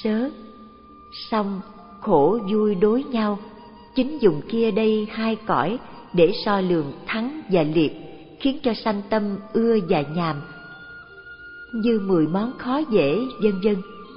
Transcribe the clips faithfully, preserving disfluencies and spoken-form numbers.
Sớ. Song khổ vui đối nhau, chính dùng kia đây hai cõi để so lường thắng và liệt, khiến cho sanh tâm ưa và nhàm, như mười món khó dễ, vân vân.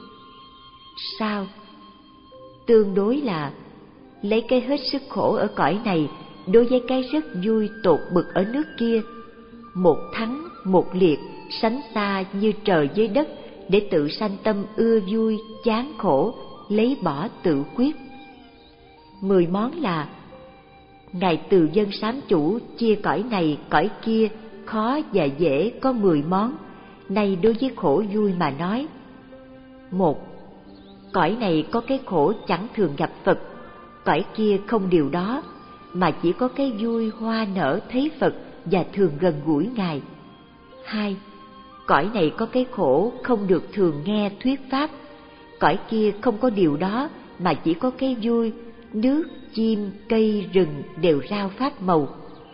Sao? Tương đối là lấy cái hết sức khổ ở cõi này đối với cái rất vui tột bực ở nước kia, một thắng một liệt sánh xa như trời với đất, để tự sanh tâm ưa vui chán khổ, lấy bỏ tự quyết. Mười món là: Ngài Từ Dân Sám Chủ chia cõi này cõi kia khó và dễ có mười món, nay đối với khổ vui mà nói. Một, cõi này có cái khổ chẳng thường gặp Phật, cõi kia không điều đó, mà chỉ có cái vui hoa nở thấy Phật và thường gần gũi Ngài. Hai, cõi này có cái khổ không được thường nghe thuyết pháp, cõi kia không có điều đó, mà chỉ có cái vui nước, chim, cây, rừng đều rao pháp màu.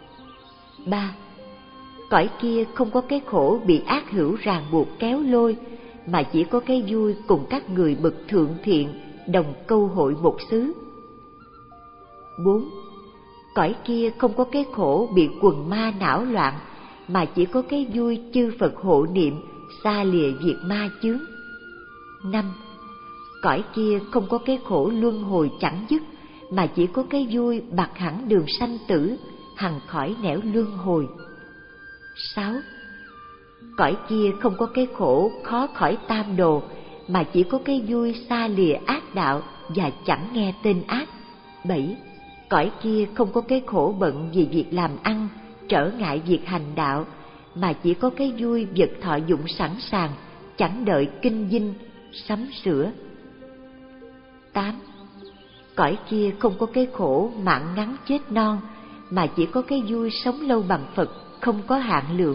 Ba, cõi kia không có cái khổ bị ác hữu ràng buộc kéo lôi, mà chỉ có cái vui cùng các người bậc thượng thiện đồng câu hội một xứ. Bốn, cõi kia không có cái khổ bị quần ma não loạn, mà chỉ có cái vui chư Phật hộ niệm, xa lìa việc ma chướng. Năm, cõi kia không có cái khổ luân hồi chẳng dứt, mà chỉ có cái vui bạc hẳn đường sanh tử, hằng khỏi nẻo luân hồi. Sáu, cõi kia không có cái khổ khó khỏi tam đồ, mà chỉ có cái vui xa lìa ác đạo và chẳng nghe tên ác. Bảy, cõi kia không có cái khổ bận vì việc làm ăn, trở ngại việc hành đạo, mà chỉ có cái vui vật thọ dụng sẵn sàng, chẳng đợi kinh dinh, sắm sửa. Tám, cõi kia không có cái khổ mạng ngắn chết non, mà chỉ có cái vui sống lâu bằng Phật, không có hạn lượng.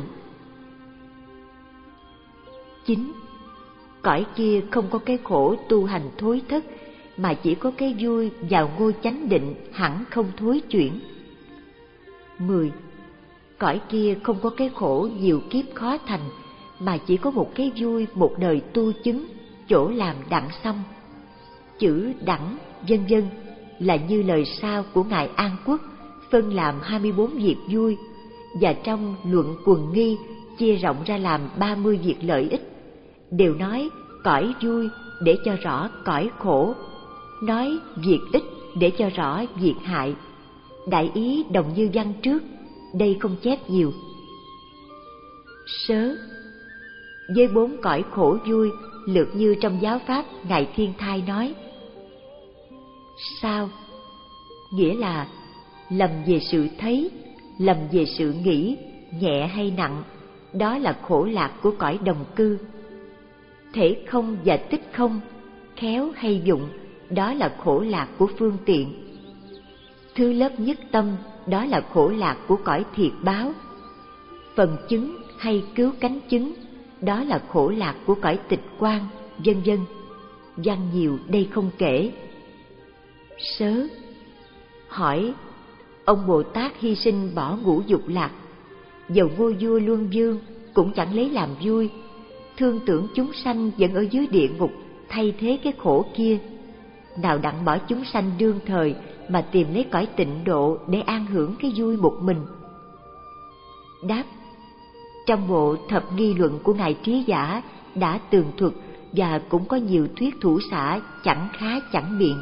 Chín, cõi kia không có cái khổ tu hành thối thất, mà chỉ có cái vui vào ngôi chánh định hẳn không thối chuyển. Mười, cõi kia không có cái khổ nhiều kiếp khó thành, mà chỉ có một cái vui một đời tu chứng, chỗ làm đặng xong. Chữ đẳng vân vân là như lời sau của Ngài An Quốc, phân làm hai mươi bốn việc vui, và trong luận quần nghi chia rộng ra làm ba mươi việc lợi ích, đều nói cõi vui để cho rõ cõi khổ, nói việc ích để cho rõ việc hại. Đại ý đồng như văn trước, đây không chép nhiều. Sớ. Với bốn cõi khổ vui lược như trong giáo pháp Ngài Thiên Thai nói. Sao? Nghĩa là lầm về sự thấy, lầm về sự nghĩ, nhẹ hay nặng, đó là khổ lạc của cõi đồng cư. Thể không và tích không, khéo hay dụng, đó là khổ lạc của phương tiện. Thứ lớp nhất tâm, đó là khổ lạc của cõi thiệt báo. Phần chứng hay cứu cánh chứng, đó là khổ lạc của cõi tịch quan, vân vân. Văn nhiều đây không kể. Sớ. Hỏi, ông Bồ Tát hy sinh bỏ ngũ dục lạc, dầu ngôi vua luân vương cũng chẳng lấy làm vui, thương tưởng chúng sanh vẫn ở dưới địa ngục thay thế cái khổ kia, nào đặng bỏ chúng sanh đương thời mà tìm lấy cõi tịnh độ để an hưởng cái vui một mình. Đáp, trong bộ thập nghi luận của Ngài Trí Giả đã tường thuật và cũng có nhiều thuyết thủ xả chẳng khá chẳng biện.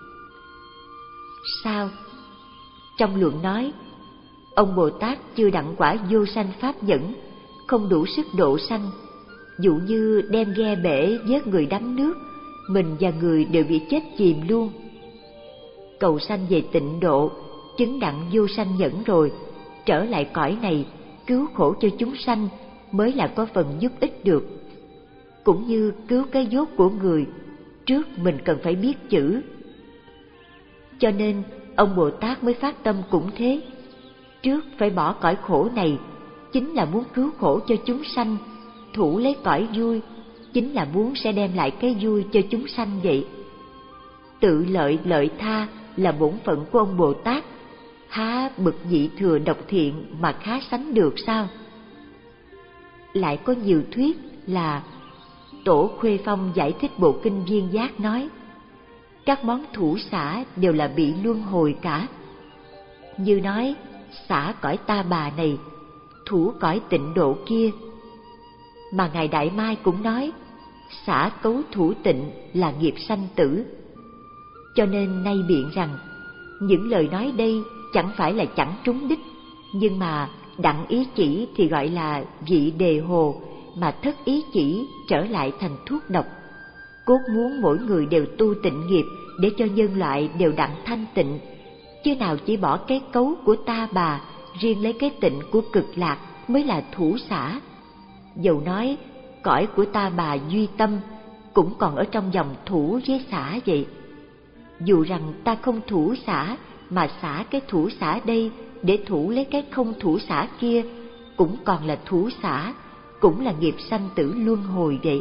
Sao? Trong luận nói, ông Bồ Tát chưa đặng quả vô sanh pháp nhẫn, không đủ sức độ sanh. Dụ như đem ghe bể vớt người đắm nước, mình và người đều bị chết chìm luôn. Cầu sanh về tịnh độ, chứng đặng vô sanh nhẫn rồi, trở lại cõi này, cứu khổ cho chúng sanh mới là có phần giúp ích được. Cũng như cứu cái dốt của người, trước mình cần phải biết chữ. Cho nên ông Bồ Tát mới phát tâm cũng thế. Trước phải bỏ cõi khổ này, chính là muốn cứu khổ cho chúng sanh. Thủ lấy cõi vui, chính là muốn sẽ đem lại cái vui cho chúng sanh vậy. Tự lợi lợi tha là bổn phận của ông Bồ Tát, há bậc vị thừa độc thiện mà khá sánh được sao? Lại có nhiều thuyết là Tổ Khuê Phong giải thích bộ kinh Viên Giác nói, các món thủ xả đều là bị luân hồi cả. Như nói, xả cõi Ta Bà này, thủ cõi Tịnh Độ kia. Mà Ngài Đại Mai cũng nói, xả cấu thủ tịnh là nghiệp sanh tử. Cho nên nay biện rằng, những lời nói đây chẳng phải là chẳng trúng đích, nhưng mà đặng ý chỉ thì gọi là vị đề hồ, mà thất ý chỉ trở lại thành thuốc độc. Cốt muốn mỗi người đều tu tịnh nghiệp để cho nhân loại đều đặng thanh tịnh, chứ nào chỉ bỏ cái cấu của Ta Bà, riêng lấy cái tịnh của Cực Lạc mới là thủ xả. Dầu nói cõi của Ta Bà duy tâm cũng còn ở trong dòng thủ với xả vậy. Dù rằng ta không thủ xả mà xả cái thủ xả đây để thủ lấy cái không thủ xả kia, cũng còn là thủ xả, cũng là nghiệp sanh tử luân hồi vậy.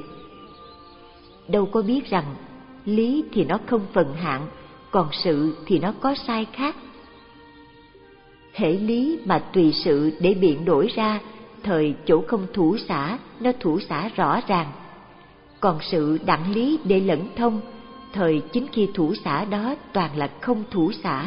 Đâu có biết rằng lý thì nó không phần hạn, còn sự thì nó có sai khác. Hễ lý mà tùy sự để biện đổi ra, thời chỗ không thủ xả, nó thủ xả rõ ràng. Còn sự đặng lý để lẫn thông, thời chính khi thủ xả đó toàn là không thủ xả.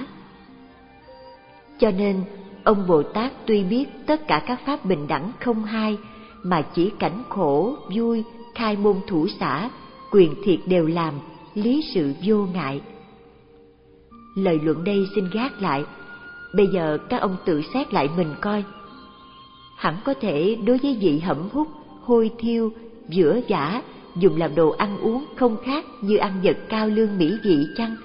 Cho nên, ông Bồ Tát tuy biết tất cả các pháp bình đẳng không hai, mà chỉ cảnh khổ, vui, khai môn thủ xả, quyền thiệt đều làm, lý sự vô ngại. Lời luận đây xin gác lại, bây giờ các ông tự xét lại mình coi. Hẳn có thể đối với vị hẩm hút, hôi thiêu, vữa vã, dùng làm đồ ăn uống không khác như ăn vật cao lương mỹ vị chăng?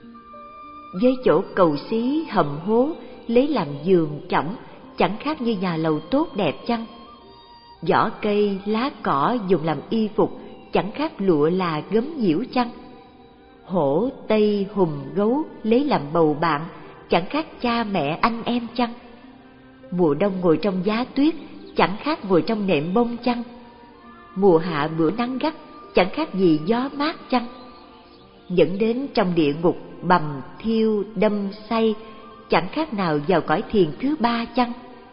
Với chỗ cầu xí, hầm hố, lấy làm giường chõng, chẳng khác như nhà lầu tốt đẹp chăng? Vỏ cây, lá cỏ dùng làm y phục, chẳng khác lụa là gấm nhiễu chăng? Hổ, tây, hùng, gấu lấy làm bầu bạn, chẳng khác cha mẹ anh em chăng? Mùa đông ngồi trong giá tuyết, chẳng khác ngồi trong nệm bông chăng? Mùa hạ bữa nắng gắt, chẳng khác gì gió mát chăng? Dẫn đến trong địa ngục bầm, thiêu, đâm, say, chẳng khác nào vào cõi thiền thứ ba chăng?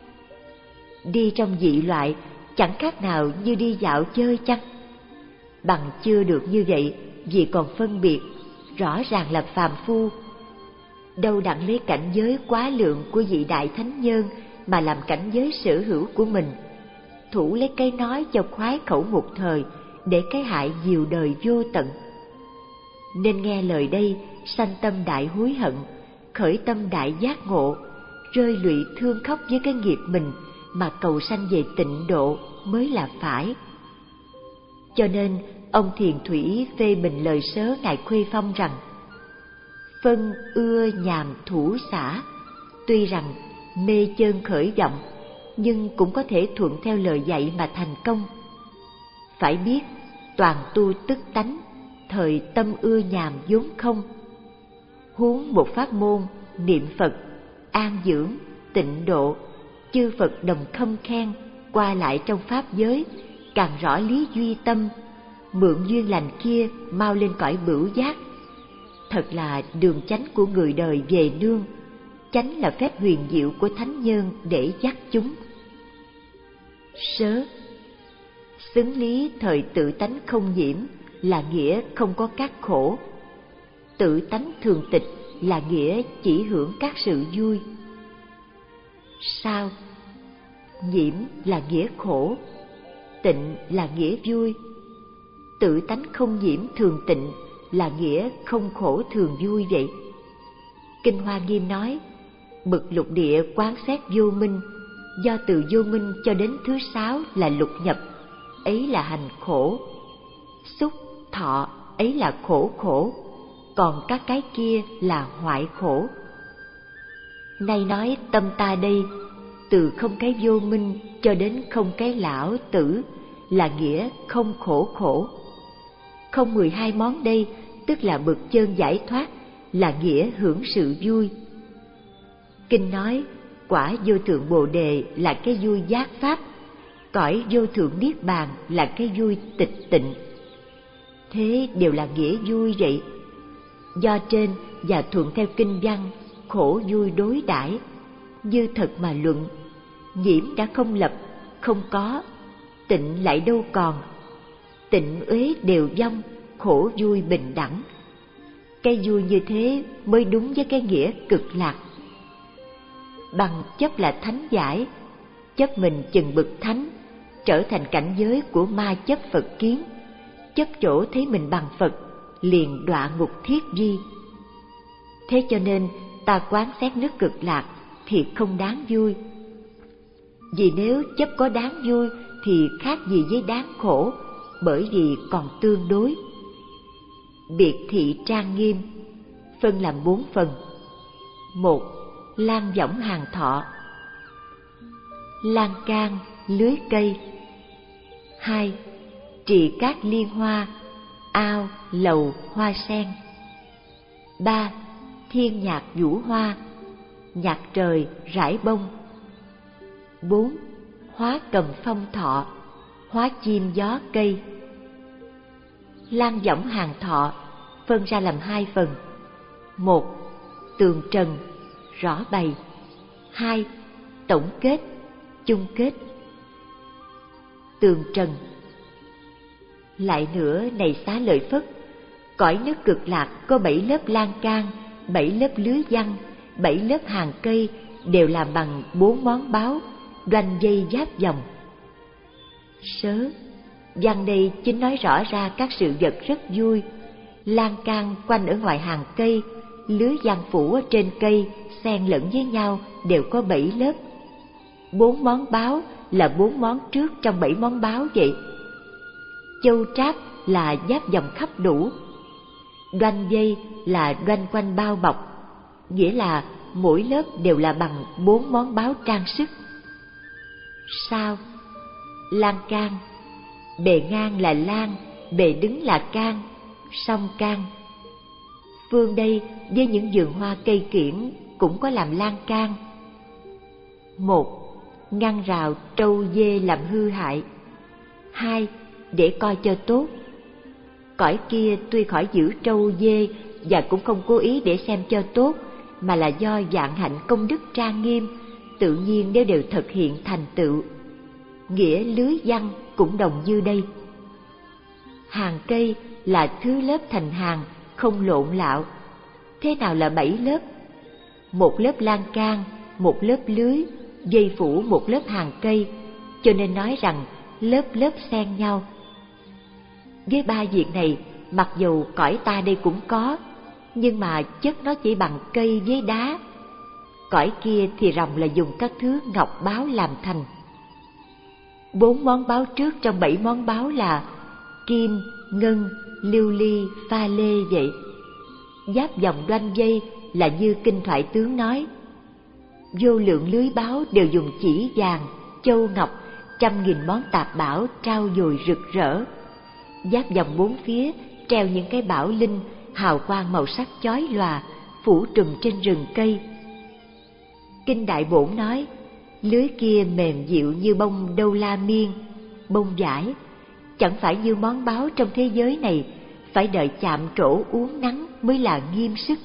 Đi trong dị loại, chẳng khác nào như đi dạo chơi chăng? Bằng chưa được như vậy, vì còn phân biệt, rõ ràng là phàm phu. Đâu đặng lấy cảnh giới quá lượng của vị đại thánh nhân mà làm cảnh giới sở hữu của mình, thủ lấy cái nói cho khoái khẩu một thời, để cái hại nhiều đời vô tận. Nên nghe lời đây, sanh tâm đại hối hận, khởi tâm đại giác ngộ, rơi lụy thương khóc với cái nghiệp mình mà cầu sanh về tịnh độ mới là phải. Cho nên ông Thiền Thủy phê bình lời sớ Ngài Khuê Phong rằng, phân ưa nhàm thủ xả, tuy rằng mê chơn khởi vọng, nhưng cũng có thể thuận theo lời dạy mà thành công. Phải biết, toàn tu tức tánh, thời tâm ưa nhàm vốn không. Huống một pháp môn, niệm Phật, an dưỡng, tịnh độ, chư Phật đồng khâm khen, qua lại trong pháp giới, càng rõ lý duy tâm, mượn duyên lành kia mau lên cõi bửu giác. Thật là đường chánh của người đời về nương, chánh là phép huyền diệu của thánh nhân để dắt chúng. Sớ, xứng lý thời tự tánh không nhiễm là nghĩa không có các khổ. Tự tánh thường tịch là nghĩa chỉ hưởng các sự vui. Sao? Nhiễm là nghĩa khổ, tịnh là nghĩa vui. Tự tánh không nhiễm thường tịnh là nghĩa không khổ thường vui vậy. Kinh Hoa Nghiêm nói, bậc lục địa quán xét vô minh, do từ vô minh cho đến thứ sáu là lục nhập, ấy là hành khổ. Xúc, thọ, ấy là khổ khổ, còn các cái kia là hoại khổ. Nay nói tâm ta đây, từ không cái vô minh cho đến không cái lão tử, là nghĩa không khổ khổ. Không mười hai món đây, tức là bậc chân giải thoát, là nghĩa hưởng sự vui. Kinh nói, quả vô thượng Bồ Đề là cái vui giác pháp, cõi vô thượng Niết Bàn là cái vui tịch tịnh. Thế đều là nghĩa vui vậy. Do trên và thuận theo kinh văn, khổ vui đối đãi, như thật mà luận, nhiễm đã không lập, không có, tịnh lại đâu còn. tịnh uế đều vong, khổ vui bình đẳng. Cái vui như thế mới đúng với cái nghĩa cực lạc. Bằng chấp là thánh giải, chấp mình chừng bực thánh, trở thành cảnh giới của ma chấp Phật kiến, chấp chỗ thấy mình bằng Phật, liền đọa ngục thiết di. Thế cho nên ta quán xét nước cực lạc thì không đáng vui. Vì nếu chấp có đáng vui thì khác gì với đáng khổ, bởi vì còn tương đối. Biệt thị trang nghiêm phân làm bốn phần. Một, lan võng hàng thọ, lan can, lưới cây. Hai, trì cát liên hoa, ao, lầu, hoa sen. Ba, thiên nhạc vũ hoa, nhạc trời, rải bông. Bốn, hóa cầm phong thọ, hóa chim gió cây. Lan võng hàng thọ phân ra làm hai phần. Một, tường trần, rõ bày. Hai, tổng kết, chung kết. Tường trần. Lại nữa này Xá Lợi Phất, cõi nước cực lạc có bảy lớp lan can, bảy lớp lưới văn, bảy lớp hàng cây, đều làm bằng bốn món báu, đoanh dây giáp vòng. Sớ, văn đây chính nói rõ ra các sự vật rất vui. Lan can quanh ở ngoài hàng cây, lưới văn phủ ở trên cây, xen lẫn với nhau, đều có bảy lớp. Bốn món báu là bốn món trước trong bảy món báu vậy. Châu tráp là giáp vòng khắp đủ. Đoanh dây là đoanh quanh bao bọc, nghĩa là mỗi lớp đều là bằng bốn món báu trang sức. Sao? Lan can, bề ngang là lan, bề đứng là can, song can. Phương đây với những vườn hoa cây kiểng cũng có làm lan can. Một, ngăn rào trâu dê làm hư hại. Hai, để coi cho tốt. Cõi kia tuy khỏi giữ trâu dê và cũng không cố ý để xem cho tốt, mà là do vạn hạnh công đức trang nghiêm, tự nhiên nếu đều thực hiện thành tựu. Nghĩa lưới văn cũng đồng như đây. Hàng cây là thứ lớp thành hàng, không lộn lạo. Thế nào là bảy lớp? Một lớp lan can, một lớp lưới, dây phủ một lớp hàng cây, cho nên nói rằng lớp lớp xen nhau. Với ba việc này, mặc dù cõi ta đây cũng có, nhưng mà chất nó chỉ bằng cây với đá. Cõi kia thì rồng là dùng các thứ ngọc báu làm thành. Bốn món báu trước trong bảy món báu là kim, ngân, lưu ly, pha lê vậy. Giáp vòng đoanh dây là như kinh thoại tướng nói. Vô lượng lưới báu đều dùng chỉ vàng, châu ngọc, trăm nghìn món tạp bảo trao dồi rực rỡ. Giáp vòng bốn phía treo những cái bảo linh, hào quang màu sắc chói lòa, phủ trùm trên rừng cây. Kinh Đại Bổn nói, lưới kia mềm dịu như bông đâu la miên, bông vải, chẳng phải như món báu trong thế giới này, phải đợi chạm trổ uốn nắng mới là nghiêm sức.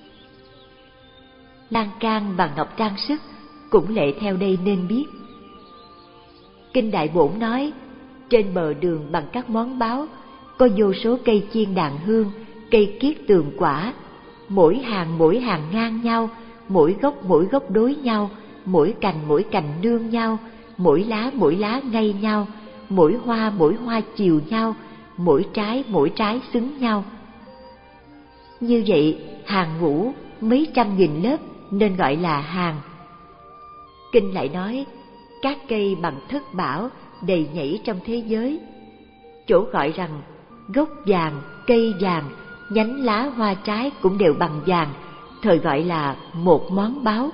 Lan can bằng ngọc trang sức cũng lệ theo đây nên biết. Kinh Đại Bổn nói, trên bờ đường bằng các món báu có vô số cây chiên đàn hương, cây kiết tường quả, mỗi hàng mỗi hàng ngang nhau, mỗi gốc mỗi gốc đối nhau, mỗi cành mỗi cành nương nhau, mỗi lá mỗi lá ngay nhau, mỗi hoa mỗi hoa chiều nhau, mỗi trái mỗi trái xứng nhau. Như vậy hàng ngũ mấy trăm nghìn lớp nên gọi là hàng. Kinh lại nói, các cây bằng thất bảo đầy nhảy trong thế giới. Chỗ gọi rằng gốc vàng, cây vàng, nhánh lá hoa trái cũng đều bằng vàng, thời gọi là một món báu.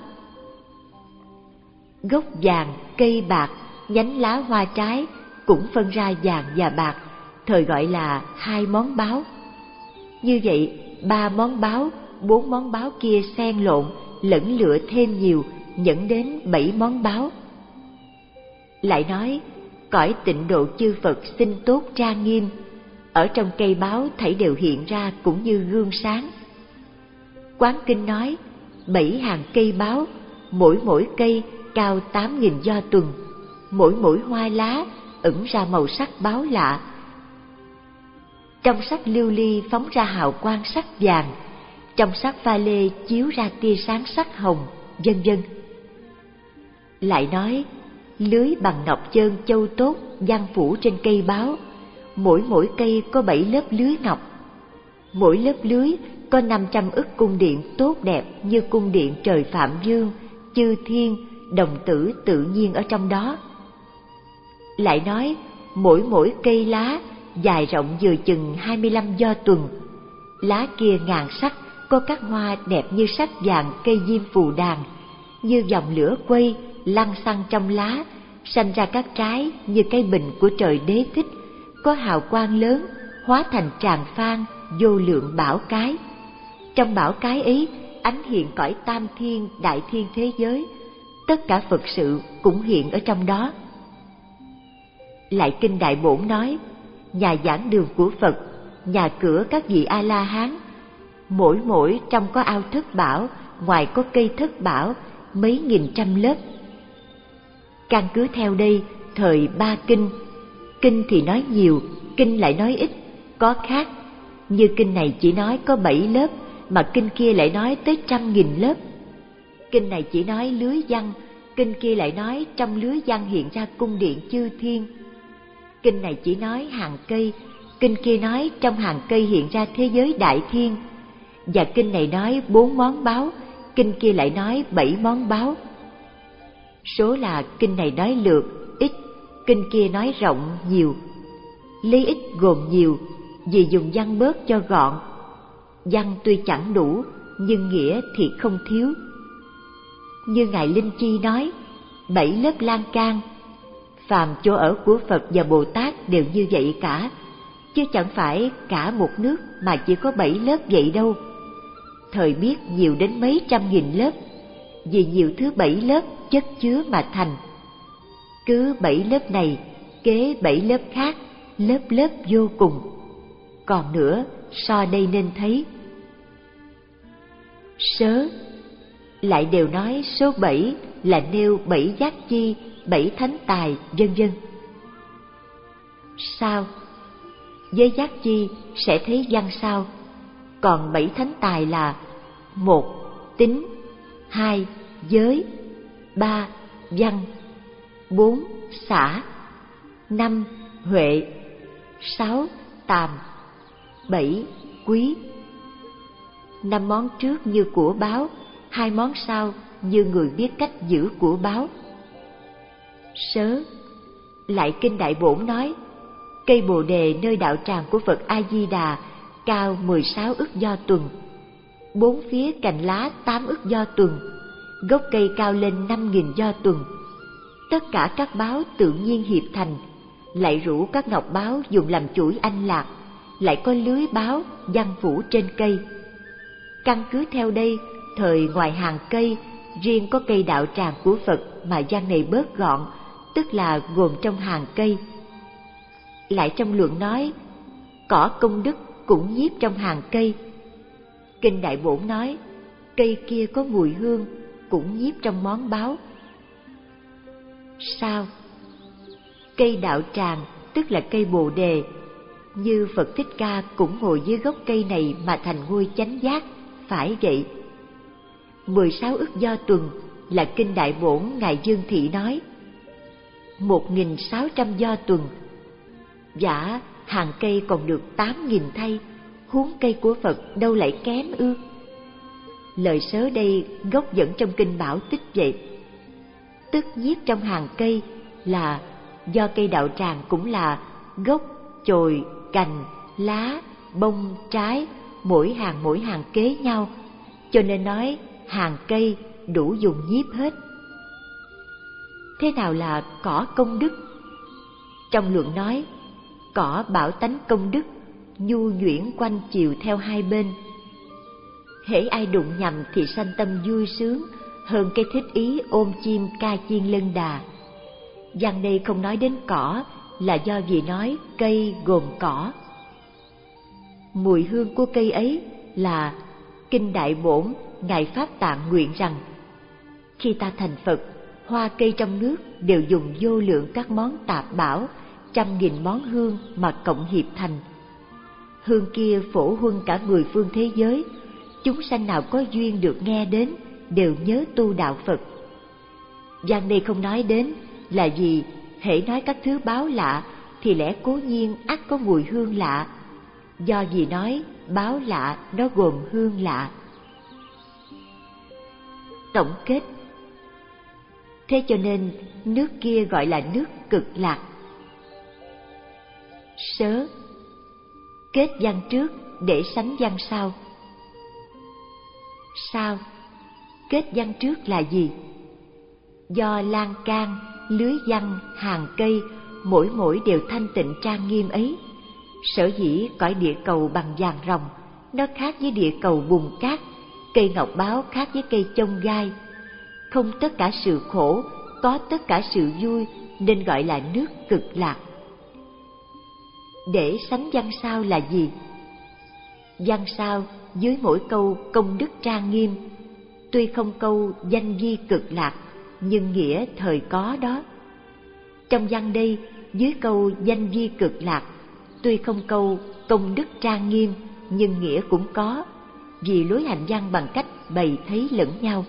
Gốc vàng, cây bạc, nhánh lá hoa trái cũng phân ra vàng và bạc, thời gọi là hai món báu. Như vậy, ba món báu, bốn món báu kia xen lộn, lẫn lựa thêm nhiều, dẫn đến bảy món báu. Lại nói, cõi tịnh độ chư Phật xinh tốt trang nghiêm, ở trong cây báu thảy đều hiện ra cũng như gương sáng. Quán Kinh nói, bảy hàng cây báu, mỗi mỗi cây cao tám nghìn do tuần, mỗi mỗi hoa lá ẩn ra màu sắc báu lạ. trong sắc lưu ly phóng ra hào quang sắc vàng, trong sắc pha lê chiếu ra tia sáng sắc hồng, vân vân. Lại nói, lưới bằng ngọc chơn châu tốt giăng phủ trên cây báo, mỗi mỗi cây có bảy lớp lưới ngọc. Mỗi lớp lưới có năm trăm ức cung điện tốt đẹp như cung điện trời Phạm Dương, chư thiên, đồng tử tự nhiên ở trong đó. Lại nói, mỗi mỗi cây lá dài rộng vừa chừng hai mươi lăm do tuần, lá kia ngàn sắc, có các hoa đẹp như sắc vàng cây diêm phù đàn, như dòng lửa quay lăn xăng trong lá, sanh ra các trái như cây bình của trời Đế Thích, có hào quang lớn, hóa thành tràng phan vô lượng bảo cái. Trong bảo cái ấy ánh hiện cõi tam thiên đại thiên thế giới, tất cả Phật sự cũng hiện ở trong đó. Lại kinh Đại Bổn nói, nhà giảng đường của Phật, nhà cửa các vị A La Hán, mỗi mỗi trong có ao thất bảo, ngoài có cây thất bảo, mấy nghìn trăm lớp. Căn cứ theo đây, thời ba kinh, kinh thì nói nhiều, kinh lại nói ít, có khác. Như kinh này chỉ nói có bảy lớp, mà kinh kia lại nói tới trăm nghìn lớp. Kinh này chỉ nói lưới giăng, kinh kia lại nói trong lưới giăng hiện ra cung điện chư thiên. Kinh này chỉ nói hàng cây, kinh kia nói trong hàng cây hiện ra thế giới đại thiên. Và kinh này nói bốn món báu, kinh kia lại nói bảy món báu. Số là kinh này nói lược, ít, kinh kia nói rộng, nhiều. Lấy ít gồm nhiều, vì dùng văn bớt cho gọn. Văn tuy chẳng đủ, nhưng nghĩa thì không thiếu. Như Ngài Linh Chi nói, bảy lớp lan can, phàm chỗ ở của Phật và Bồ Tát đều như vậy cả, chứ chẳng phải cả một nước mà chỉ có bảy lớp vậy đâu. Thời biết nhiều đến mấy trăm nghìn lớp, vì nhiều thứ bảy lớp chất chứa mà thành. Cứ bảy lớp này kế bảy lớp khác, lớp lớp vô cùng. Còn nữa, so đây nên thấy. Sớ lại đều nói số bảy là nêu bảy giác chi, bảy thánh tài, vân vân. Sao? Với giác chi sẽ thấy văn sao, còn bảy thánh tài là: một tính, hai giới, ba văn, bốn xả, năm huệ, sáu tàm, bảy quý. Năm món trước như của báo, hai món sau như người biết cách giữ của báo. Sớ lại kinh Đại Bổn nói, cây bồ đề nơi đạo tràng của Phật A Di Đà cao mười sáu ức do tuần, bốn phía cành lá tám ức do tuần, gốc cây cao lên năm nghìn do tuần. Tất cả các báo tự nhiên hiệp thành, lại rủ các ngọc báo dùng làm chuỗi anh lạc, lại có lưới báo giăng phủ trên cây. Căn cứ theo đây, thời ngoài hàng cây, riêng có cây đạo tràng của Phật mà giăng này bớt gọn, tức là gồm trong hàng cây. Lại trong luận nói, cỏ công đức cũng nhiếp trong hàng cây. Kinh Đại Bổn nói, cây kia có mùi hương cũng nhiếp trong món báo. Sao? Cây đạo tràng tức là cây bồ đề, như Phật Thích Ca cũng ngồi dưới gốc cây này mà thành ngôi chánh giác, phải vậy. Mười sáu ức do tuần là kinh Đại Bổn Ngài Dương Thị nói. Một nghìn sáu trăm do tuần, giả hàng cây còn được tám nghìn thay, huống cây của Phật đâu lại kém ư? Lời sớ đây gốc dẫn trong kinh Bảo Tích vậy. Tức nhiếp trong hàng cây là do cây đạo tràng cũng là gốc, chồi, cành, lá, bông, trái, mỗi hàng mỗi hàng kế nhau, cho nên nói hàng cây đủ dùng nhiếp hết. Thế nào là cỏ công đức? Trong luận nói, cỏ bảo tánh công đức, nhu nhuyễn quanh chiều theo hai bên. Hễ ai đụng nhầm thì sanh tâm vui sướng, hơn cái thích ý ôm chim ca chiên lân đà. Văn đây không nói đến cỏ là do vì nói cây gồm cỏ. Mùi hương của cây ấy là kinh Đại Bổn Ngài Pháp Tạng nguyện rằng, khi ta thành Phật, hoa cây trong nước đều dùng vô lượng các món tạp bảo, trăm nghìn món hương mà cộng hiệp thành. Hương kia phổ huân cả mười phương thế giới, chúng sanh nào có duyên được nghe đến đều nhớ tu đạo Phật. Văn đây không nói đến là vì hễ nói các thứ báo lạ thì lẽ cố nhiên ắt có mùi hương lạ. Do vì nói báo lạ nó gồm hương lạ. Tổng kết. Thế cho nên nước kia gọi là nước Cực Lạc. Sớ. Kết văn trước để sánh văn sau. Sao? Kết văn trước là gì? Do lan can, lưới văn, hàng cây mỗi mỗi đều thanh tịnh trang nghiêm ấy, sở dĩ cõi địa cầu bằng vàng ròng, nó khác với địa cầu bùn cát, cây ngọc báo khác với cây chông gai. Không tất cả sự khổ, có tất cả sự vui, nên gọi là nước Cực Lạc. Để sánh văn sau là gì? Văn sau dưới mỗi câu công đức trang nghiêm, tuy không câu danh di Cực Lạc, nhưng nghĩa thời có đó. Trong văn đây, dưới câu danh di Cực Lạc, tuy không câu công đức trang nghiêm, nhưng nghĩa cũng có, vì lối hành văn bằng cách bày thấy lẫn nhau.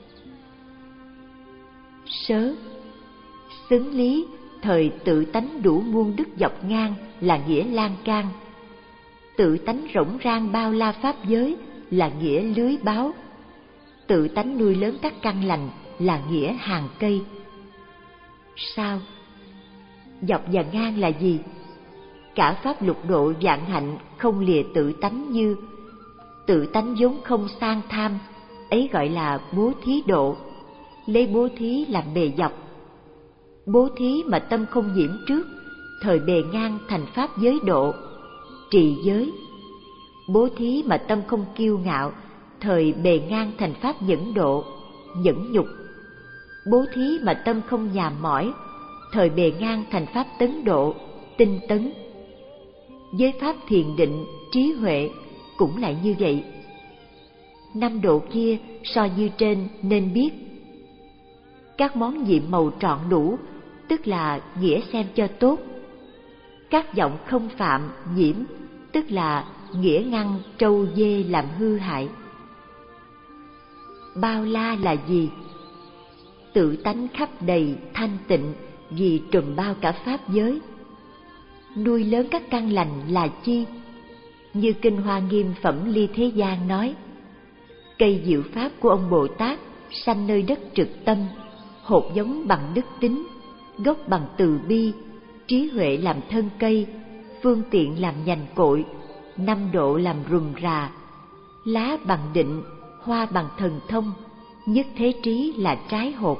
Sớ. Xứng lý, thời tự tánh đủ muôn đức dọc ngang là nghĩa lan can. Tự tánh rỗng rang bao la pháp giới là nghĩa lưới báo. Tự tánh nuôi lớn các căn lành là nghĩa hàng cây. Sao? Dọc và ngang là gì? Cả pháp lục độ vạn hạnh không lìa tự tánh, như tự tánh vốn không sang tham, ấy gọi là bố thí độ, lấy bố thí làm bề dọc. Bố thí mà tâm không nhiễm trước, thời bề ngang thành pháp giới độ, trì giới. Bố thí mà tâm không kiêu ngạo, thời bề ngang thành pháp nhẫn độ, nhẫn nhục. Bố thí mà tâm không nhàm mỏi, thời bề ngang thành pháp tấn độ, tinh tấn. Với pháp thiền định, trí huệ cũng lại như vậy. Năm độ kia so như trên nên biết. Các món nhiệm màu trọn đủ, tức là nghĩa xem cho tốt. Các giọng không phạm, nhiễm, tức là nghĩa ngăn trâu dê làm hư hại. Bao la là gì? Tự tánh khắp đầy thanh tịnh, vì trùm bao cả pháp giới. Nuôi lớn các căn lành là chi? Như Kinh Hoa Nghiêm Phẩm Ly Thế Gian nói, cây diệu pháp của ông Bồ Tát sanh nơi đất trực tâm, hột giống bằng đức tính, gốc bằng từ bi, trí huệ làm thân cây, phương tiện làm nhành cội, năm độ làm rùm rà, lá bằng định, hoa bằng thần thông, nhất thế trí là trái hột.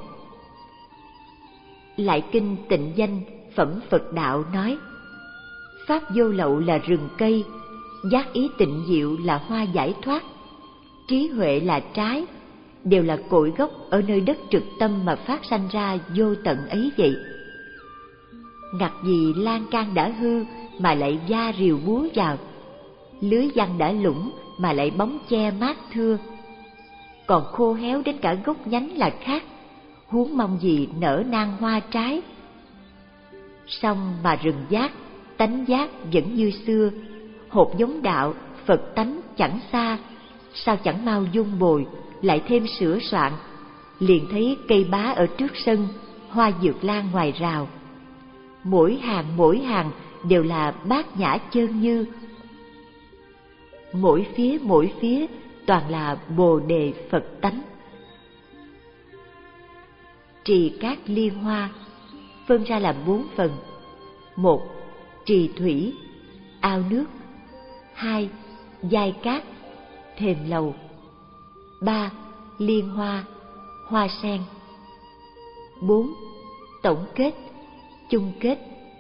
Lại Kinh Tịnh Danh Phẩm Phật Đạo nói, pháp vô lậu là rừng cây, giác ý tịnh diệu là hoa giải thoát, trí huệ là trái, đều là cội gốc ở nơi đất trực tâm mà phát sanh ra vô tận ấy vậy. Ngặt gì lan can đã hư mà lại da rìu búa vào, lưới văn đã lũng mà lại bóng che mát thưa. Còn khô héo đến cả gốc nhánh là khác, huống mong gì nở nang hoa trái. Song mà rừng giác, tánh giác vẫn như xưa, hột giống đạo, Phật tánh chẳng xa, sao chẳng mau dung bồi, lại thêm sửa soạn. Liền thấy cây bá ở trước sân, hoa dược lan ngoài rào. Mỗi hàng mỗi hàng đều là bát nhã chơn như. Mỗi phía mỗi phía toàn là Bồ Đề Phật tánh. Trì cát liên hoa phân ra làm bốn phần. Một, trì thủy, ao nước. Hai, giai cát, thềm lầu. Ba, liên hoa, hoa sen. Bốn, tổng kết, chung kết.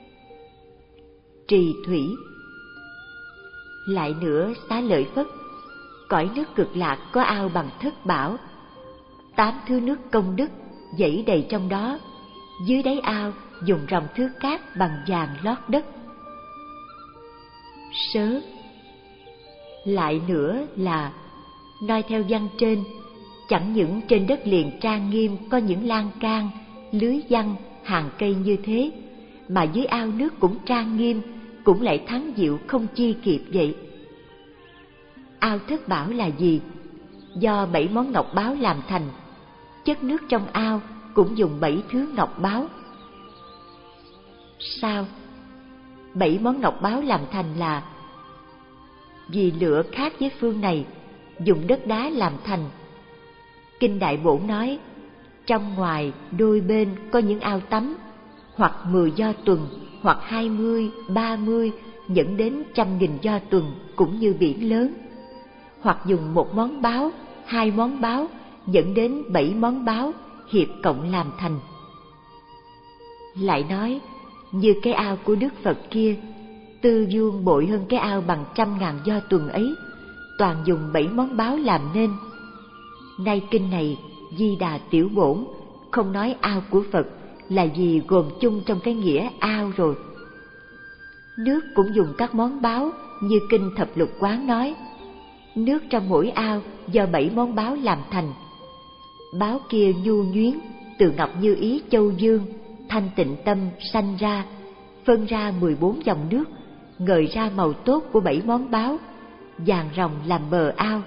Trì thủy. Lại nữa Xá Lợi Phất, cõi nước Cực Lạc có ao bằng thất bảo, tám thứ nước công đức dãy đầy trong đó, dưới đáy ao dùng ròng thước cát bằng vàng lót đất. Sớ. Lại nữa là, nói theo văn trên, chẳng những trên đất liền trang nghiêm có những lan can, lưới văn, hàng cây như thế, mà dưới ao nước cũng trang nghiêm, cũng lại thắng diệu không chi kịp vậy. Ao thất bảo là gì? Do bảy món ngọc báu làm thành. Chất nước trong ao cũng dùng bảy thứ ngọc báu. Sao? Bảy món ngọc báu làm thành là: vì lửa khác với phương này, dùng đất đá làm thành. Kinh Đại Bổn nói, trong ngoài đôi bên có những ao tắm, hoặc mười do tuần, hoặc hai mươi, ba mươi, dẫn đến trăm nghìn do tuần cũng như biển lớn. Hoặc dùng một món báu, hai món báu, dẫn đến bảy món báu, hiệp cộng làm thành. Lại nói, như cái ao của Đức Phật kia, tư vuông bội hơn cái ao bằng trăm ngàn do tuần ấy, toàn dùng bảy món báu làm nên. Nay kinh này Di Đà Tiểu Bổn không nói ao của Phật là vì gồm chung trong cái nghĩa ao rồi. Nước cũng dùng các món báu như kinh Thập Lục Quán nói, nước trong mỗi ao do bảy món báu làm thành. Báu kia nhu nhuyến, từ ngọc như ý châu dương, thanh tịnh tâm sanh ra, phân ra mười bốn dòng nước, ngời ra màu tốt của bảy món báu, vàng ròng làm bờ ao.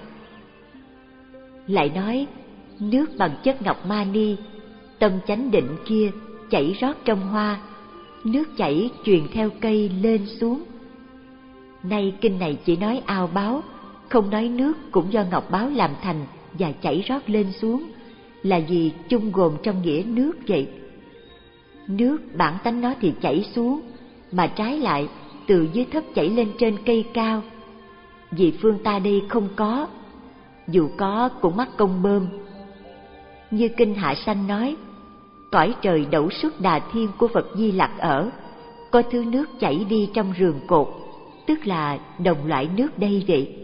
Lại nói, nước bằng chất ngọc mani, tâm chánh định kia chảy rót trong hoa, nước chảy truyền theo cây lên xuống. Nay kinh này chỉ nói ao báu, không nói nước cũng do ngọc báu làm thành và chảy rót lên xuống, là vì chung gồm trong nghĩa nước vậy. Nước bản tánh nó thì chảy xuống, mà trái lại từ dưới thấp chảy lên trên cây cao. Vì phương ta đây không có, dù có cũng mắc công bơm. Như kinh Hạ Sanh nói, cõi trời Đẩu Xuất Đà Thiên của Phật Di Lặc ở, có thứ nước chảy đi trong rường cột, tức là đồng loại nước đây vậy.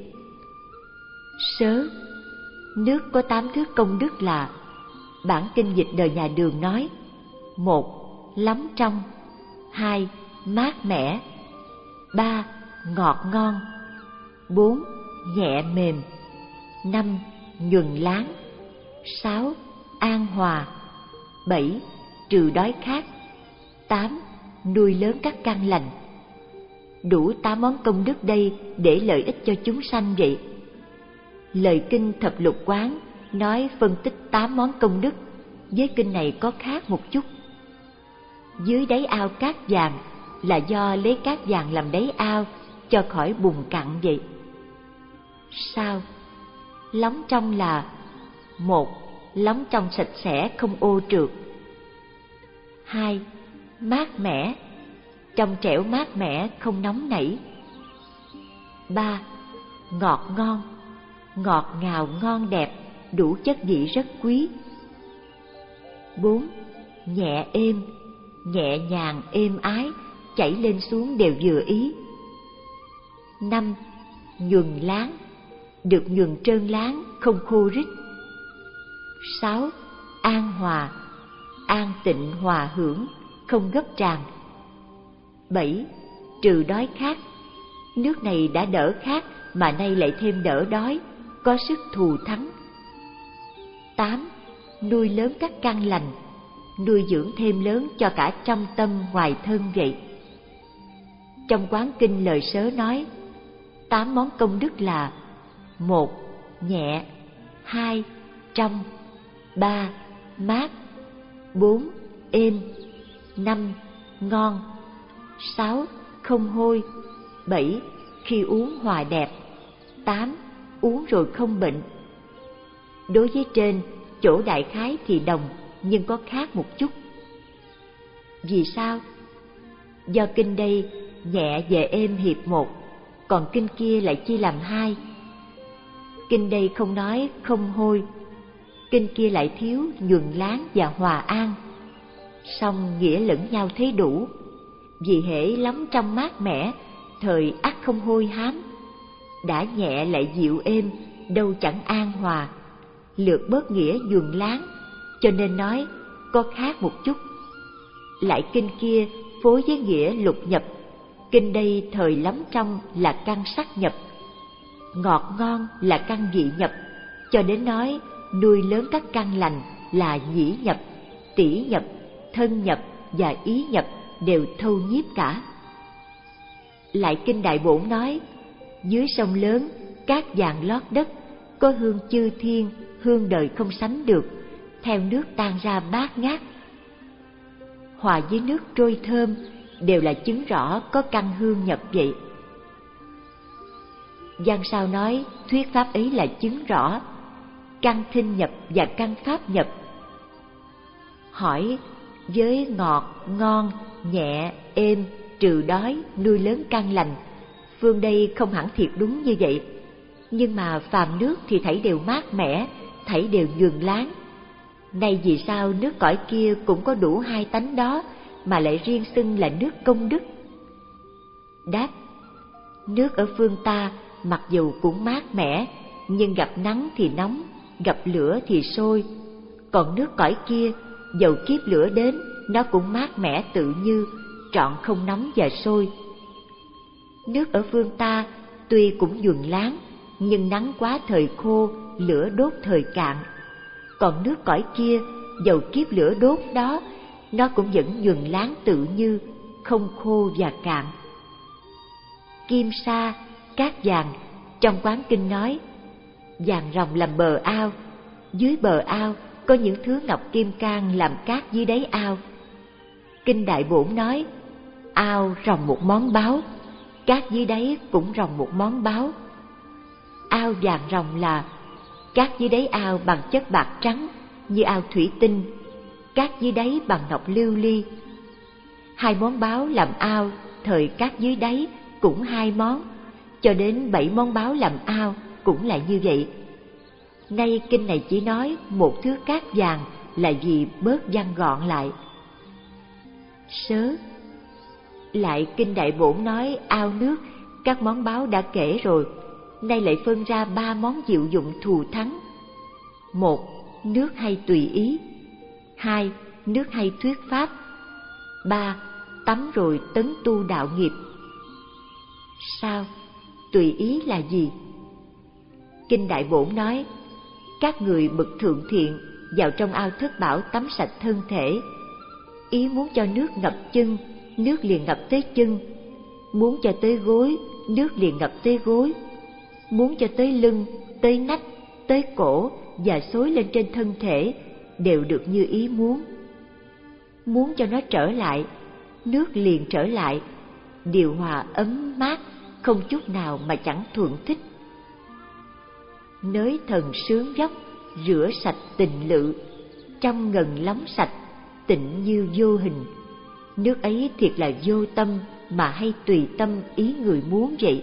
Sớ, nước có tám thứ công đức là: bản kinh dịch đời nhà Đường nói, một, lắm trong; hai, mát mẻ; ba, ngọt ngon; bốn, nhẹ mềm; năm, nhuần láng; sáu, an hòa; bảy, trừ đói khát; tám, nuôi lớn các căn lành. Đủ tám món công đức đây để lợi ích cho chúng sanh vậy. Lời kinh Thập Lục Quán nói phân tích tám món công đức, với kinh này có khác một chút. Dưới đáy ao cát vàng là do lấy cát vàng làm đáy ao cho khỏi bùn cặn vậy. Sao? Lóng trong là: một, lóng trong sạch sẽ không ô trượt; hai, mát mẻ, trong trẻo mát mẻ không nóng nảy; ba, ngọt ngon, ngọt ngào ngon đẹp, đủ chất vị rất quý; bốn, nhẹ êm, nhẹ nhàng êm ái, chảy lên xuống đều vừa ý; năm, nhuần láng, được nhuần trơn láng, không khô rít; sáu, an hòa, an tịnh hòa hưởng, không gấp tràn; bảy, trừ đói khát, nước này đã đỡ khát mà nay lại thêm đỡ đói, có sức thù thắng; tám, nuôi lớn các căn lành, nuôi dưỡng thêm lớn cho cả trong tâm ngoài thân vậy. Trong Quán Kinh lời sớ nói, tám món công đức là: một, nhẹ; hai, trong; ba, mát; bốn, êm; năm, ngon; sáu, không hôi; bảy, khi uống hòa đẹp; tám, uống rồi không bệnh. Đối với trên, chỗ đại khái thì đồng, nhưng có khác một chút. Vì sao? Do kinh đây nhẹ và êm hiệp một, còn kinh kia lại chia làm hai. Kinh đây không nói không hôi, kinh kia lại thiếu nhuần láng và hòa an. Song nghĩa lẫn nhau thấy đủ, vì hễ lắm trong mát mẻ, thời ắt không hôi hám. Đã nhẹ lại dịu êm, đâu chẳng an hòa, lược bớt nghĩa nhuần láng, cho nên nói có khác một chút. Lại kinh kia phối với nghĩa lục nhập, kinh đây thời lắm trong là căn sắc nhập, ngọt ngon là căn vị nhập, cho đến nói nuôi lớn các căn lành là nhĩ nhập, tỷ nhập, thân nhập và ý nhập đều thâu nhiếp cả. Lại kinh Đại Bổn nói, dưới sông lớn, cát vàng lót đất, có hương chư thiên, hương đời không sánh được, theo nước tan ra bát ngát. Hòa với nước trôi thơm, đều là chứng rõ có căn hương nhập vậy. Văn Sao nói thuyết pháp ấy là chứng rõ căn thinh nhập và căn pháp nhập. Hỏi, với ngọt, ngon, nhẹ, êm, trừ đói, nuôi lớn căn lành, phương đây không hẳn thiệt đúng như vậy. Nhưng mà phàm nước thì thảy đều mát mẻ, thảy đều nhường láng. Nay vì sao nước cõi kia cũng có đủ hai tánh đó, mà lại riêng xưng là nước công đức? Đáp, nước ở phương ta mặc dù cũng mát mẻ, nhưng gặp nắng thì nóng, gặp lửa thì sôi. Còn nước cõi kia, dầu kiếp lửa đến, nó cũng mát mẻ tự như, trọn không nóng và sôi. Nước ở phương ta tuy cũng nhuần láng, nhưng nắng quá thời khô, lửa đốt thời cạn. Còn nước cõi kia, dầu kiếp lửa đốt đó, nó cũng vẫn nhuần láng tự như, không khô và cạn. Kim sa, cát vàng, trong Quán Kinh nói, vàng ròng làm bờ ao, dưới bờ ao có những thứ ngọc kim cang làm cát dưới đáy ao. Kinh Đại Bổn nói, ao ròng một món báu, cát dưới đáy cũng ròng một món báu. Ao vàng ròng là cát dưới đáy ao bằng chất bạc trắng như ao thủy tinh, cát dưới đáy bằng ngọc lưu ly. Hai món báu làm ao thời cát dưới đáy cũng hai món, cho đến bảy món báu làm ao cũng là như vậy. Nay kinh này chỉ nói một thứ cát vàng là vì bớt văn gọn lại. Sớ. Lại kinh Đại Bổn nói ao nước, các món báu đã kể rồi, nay lại phân ra ba món diệu dụng thù thắng. Một, nước hay tùy ý. Hai, nước hay thuyết pháp. Ba, tắm rồi tấn tu đạo nghiệp. Sao? Tùy ý là gì? Kinh Đại Bổn nói, các người bậc thượng thiện vào trong ao thất bảo tắm sạch thân thể. Ý muốn cho nước ngập chân, nước liền ngập tới chân. Muốn cho tới gối, nước liền ngập tới gối. Muốn cho tới lưng, tới nách, tới cổ và xối lên trên thân thể, đều được như ý muốn. Muốn cho nó trở lại, nước liền trở lại, điều hòa ấm mát, không chút nào mà chẳng thuận thích. Nới thần sướng dốc, rửa sạch tình lự, trong ngần lóng sạch, tịnh như vô hình. Nước ấy thiệt là vô tâm, mà hay tùy tâm ý người muốn vậy.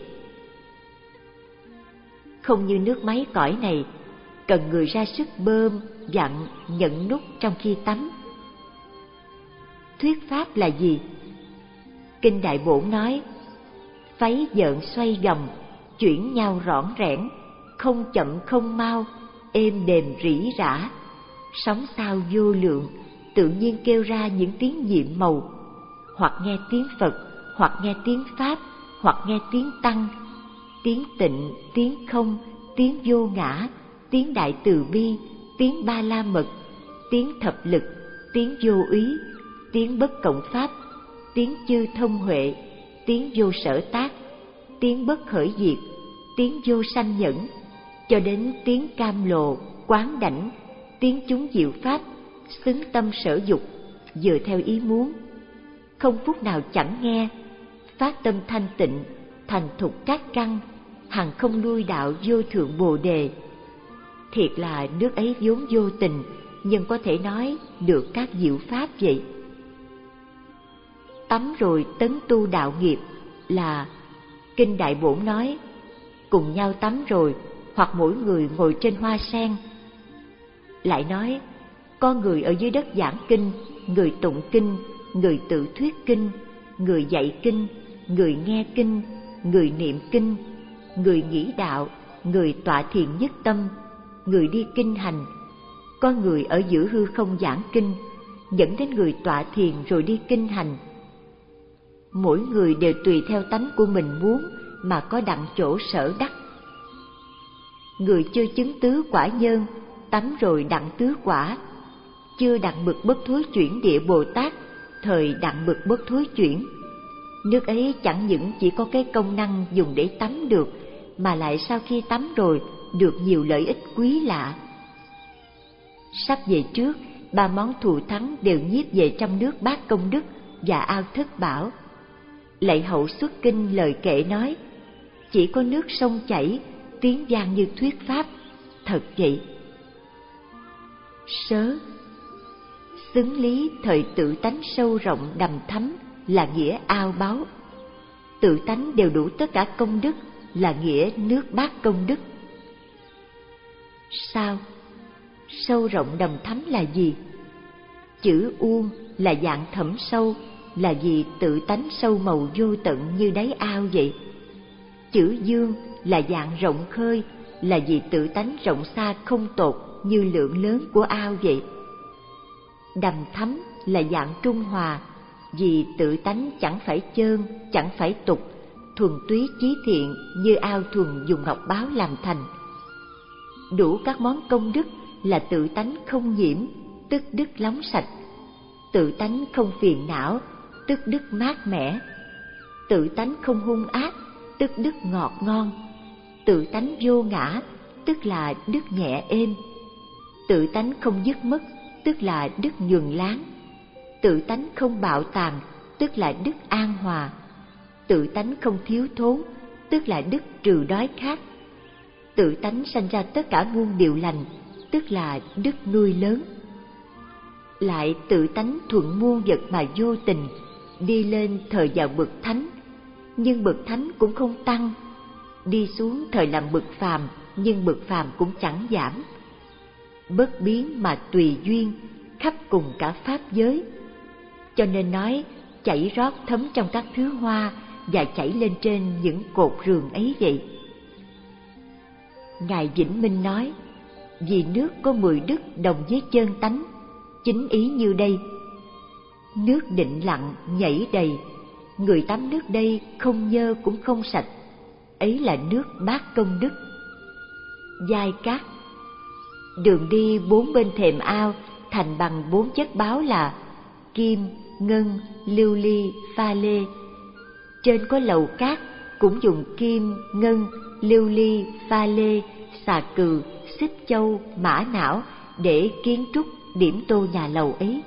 Không như nước máy cõi này, cần người ra sức bơm, dặn, nhận nút trong khi tắm. Thuyết pháp là gì? Kinh Đại Bổn nói, pháy vợn xoay vòng, chuyển nhau rõn rẽn, không chậm không mau, êm đềm rỉ rả. Sóng sao vô lượng, tự nhiên kêu ra những tiếng nhiệm màu, hoặc nghe tiếng Phật, hoặc nghe tiếng Pháp, hoặc nghe tiếng Tăng, tiếng tịnh, tiếng không, tiếng vô ngã, tiếng đại từ bi, tiếng ba la mật, tiếng thập lực, tiếng vô úy, tiếng bất cộng pháp, tiếng chư thông huệ, tiếng vô sở tác, tiếng bất khởi diệt, tiếng vô sanh nhẫn, cho đến tiếng cam lồ, quán đảnh, tiếng chúng diệu pháp, xứng tâm sở dục, dựa theo ý muốn. Không phút nào chẳng nghe, phát tâm thanh tịnh, thành thục các căn, hằng không lui đạo vô thượng bồ đề. Thiệt là nước ấy vốn vô tình, nhưng có thể nói được các diệu pháp vậy. Tắm rồi tấn tu đạo nghiệp là kinh Đại Bổn nói, cùng nhau tắm rồi, hoặc mỗi người ngồi trên hoa sen. Lại nói, có người ở dưới đất giảng kinh, người tụng kinh, người tự thuyết kinh, người dạy kinh, người nghe kinh, người niệm kinh, người nghĩ đạo, người tọa thiền nhất tâm, người đi kinh hành. Có người ở giữa hư không giảng kinh, dẫn đến người tọa thiền rồi đi kinh hành. Mỗi người đều tùy theo tánh của mình muốn mà có đặng chỗ sở đắc. Người chưa chứng tứ quả nhân, tắm rồi đặng tứ quả. Chưa đặng bực bất thối chuyển địa Bồ Tát, thời đặng bực bất thối chuyển. Nước ấy chẳng những chỉ có cái công năng dùng để tắm được, mà lại sau khi tắm rồi được nhiều lợi ích quý lạ. Sắp về trước, ba món thù thắng đều nhiếp về trong nước Bát Công Đức và ao Thất Bảo. Lạy hậu xuất kinh lời kệ nói, chỉ có nước sông chảy, tiếng vang như thuyết pháp, thật vậy. Sớ, xứng lý thời tự tánh sâu rộng đầm thắm là nghĩa ao báu. Tự tánh đều đủ tất cả công đức là nghĩa nước Bát Công Đức. Sao? Sâu rộng đầm thắm là gì? Chữ uông là dạng thẳm sâu, là vì tự tánh sâu màu vô tận như đáy ao vậy. Chữ dương là dạng rộng khơi, là vì tự tánh rộng xa không tột như lượng lớn của ao vậy. Đầm thắm là dạng trung hòa, vì tự tánh chẳng phải chơn, chẳng phải tục, thuần túy chí thiện như ao thuần dùng ngọc báo làm thành. Đủ các món công đức là tự tánh không nhiễm, tức đức lóng sạch. Tự tánh không phiền não, tức đức mát mẻ. Tự tánh không hung ác, tức đức ngọt ngon. Tự tánh vô ngã, tức là đức nhẹ êm. Tự tánh không dứt mất, tức là đức nhường láng. Tự tánh không bạo tàn, tức là đức an hòa. Tự tánh không thiếu thốn, tức là đức trừ đói khát. Tự tánh sanh ra tất cả muôn điều lành, tức là đức nuôi lớn. Lại tự tánh thuận muôn vật mà vô tình, đi lên thời vào bậc thánh, nhưng bậc thánh cũng không tăng. Đi xuống thời làm bậc phàm, nhưng bậc phàm cũng chẳng giảm. Bất biến mà tùy duyên, khắp cùng cả pháp giới. Cho nên nói chảy rót thấm trong các thứ hoa và chảy lên trên những cột rường ấy vậy. Ngài Vĩnh Minh nói, vì nước có mười đức đồng với chân tánh, chính ý như đây. Nước định lặng nhảy đầy, người tắm nước đây không nhơ cũng không sạch, ấy là nước Bát Công Đức. Giai cát, đường đi bốn bên thềm ao thành bằng bốn chất báo là kim, ngân, lưu ly, pha lê. Trên có lầu cát cũng dùng kim, ngân, lưu ly, pha lê, xà cừ, xích châu, mã não để kiến trúc điểm tô nhà lầu ấy.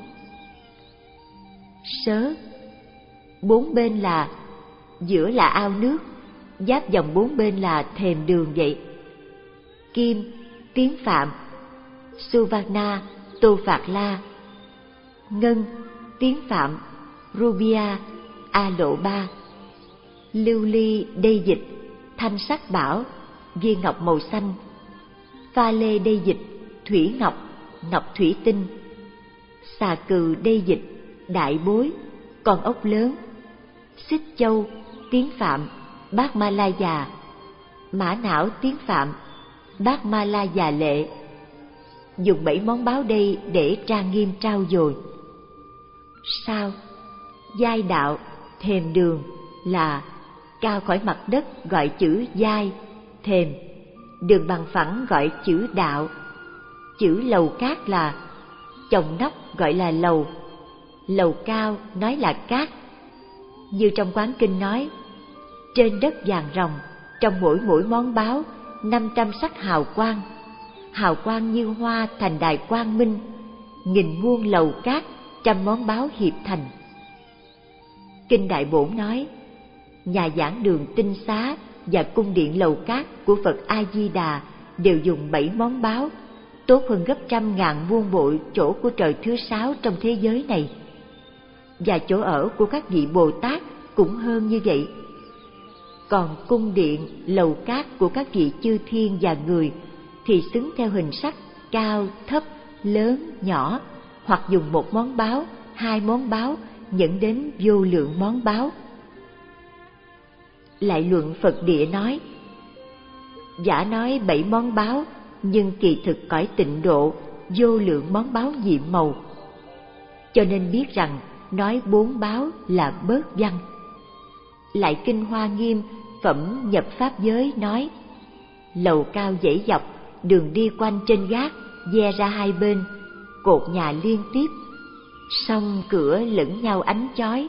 Sớ, bốn bên là, giữa là ao nước, giáp vòng bốn bên là thềm đường vậy. Kim, tiếng Phạm, Suvarna, Tô Phạt La. Ngân, tiếng Phạm, Rubia, A Lộ Ba. Lưu ly đây dịch, thanh sắc bảo, viên ngọc màu xanh. Pha lê đây dịch, thủy ngọc, ngọc thủy tinh. Xà cừ đây dịch, đại bối, con ốc lớn. Xích châu, tiếng Phạm, bát ma la già. Mã não tiếng Phạm, bát ma la già lệ. Dùng bảy món báo đây để trang nghiêm trao dồi. Sao? Giai đạo, thềm đường là cao khỏi mặt đất gọi chữ giai, thềm. Đường bằng phẳng gọi chữ đạo. Chữ lầu cát là chồng nóc gọi là lầu. Lầu cao nói là cát. Như trong Quán Kinh nói, trên đất vàng ròng, trong mỗi mỗi món báo năm trăm sắc hào quang. Hào quang như hoa thành đài quang minh, nghìn muôn lầu cát, trăm món báo hiệp thành. Kinh Đại Bổn nói, nhà giảng đường Tinh Xá và cung điện lầu cát của Phật A Di Đà đều dùng bảy món báo, tốt hơn gấp trăm ngàn muôn bội chỗ của trời thứ sáu trong thế giới này. Và chỗ ở của các vị Bồ Tát cũng hơn như vậy. Còn cung điện, lầu cát của các vị chư thiên và người thì xứng theo hình sắc, cao, thấp, lớn, nhỏ, hoặc dùng một món báo, hai món báo, dẫn đến vô lượng món báo. Lại luận Phật Địa nói, giả nói bảy món báo, nhưng kỳ thực cõi tịnh độ, vô lượng món báo nhiệm màu. Cho nên biết rằng nói bốn báo là bớt văn. Lại Kinh Hoa Nghiêm phẩm nhập pháp giới nói, lầu cao dãy dọc, đường đi quanh trên gác, ve ra hai bên, cột nhà liên tiếp, song cửa lẫn nhau ánh chói,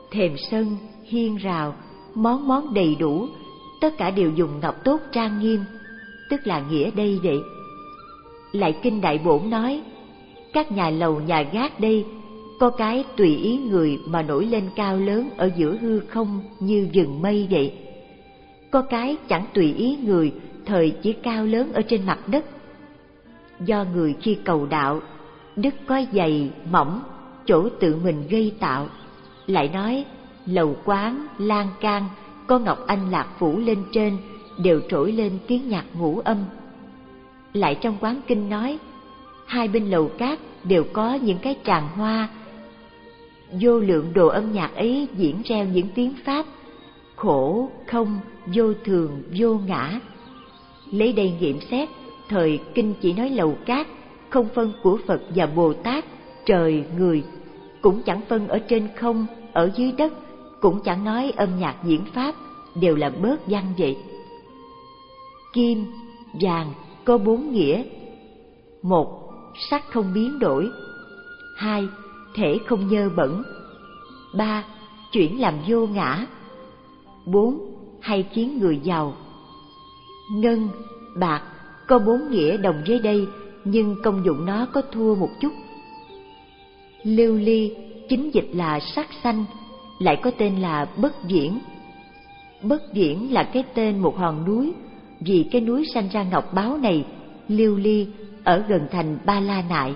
thềm sân, hiên rào, món món đầy đủ, tất cả đều dùng ngọc tốt trang nghiêm, tức là nghĩa đây vậy. Lại kinh Đại Bổn nói, các nhà lầu nhà gác đây, có cái tùy ý người mà nổi lên cao lớn ở giữa hư không như vầng mây vậy. Có cái chẳng tùy ý người, thời chỉ cao lớn ở trên mặt đất. Do người khi cầu đạo, đức có dày, mỏng, chỗ tự mình gây tạo. Lại nói, lầu quán, lan can, có ngọc anh lạc phủ lên trên, đều trỗi lên tiếng nhạc ngũ âm. Lại trong quán kinh nói, hai bên lầu cát đều có những cái tràng hoa, vô lượng đồ âm nhạc ấy diễn reo những tiếng Pháp, khổ, không, vô thường, vô ngã. Lấy đây nghiệm xét, thời kinh chỉ nói lầu cát, không phân của Phật và Bồ Tát, trời, người, cũng chẳng phân ở trên không, ở dưới đất, cũng chẳng nói âm nhạc diễn Pháp, đều là bớt văn vậy. Kim, vàng có bốn nghĩa. Một, sắc không biến đổi. Hai, thể không nhơ bẩn. Ba, chuyển làm vô ngã. Bốn, hay khiến người giàu. Ngân, bạc có bốn nghĩa đồng với đây, nhưng công dụng nó có thua một chút. Lưu ly chính dịch là sắc xanh, lại có tên là Bất Viễn. Bất Viễn là cái tên một hòn núi, vì cái núi sanh ra ngọc báu này, lưu ly, ở gần thành Ba La Nại.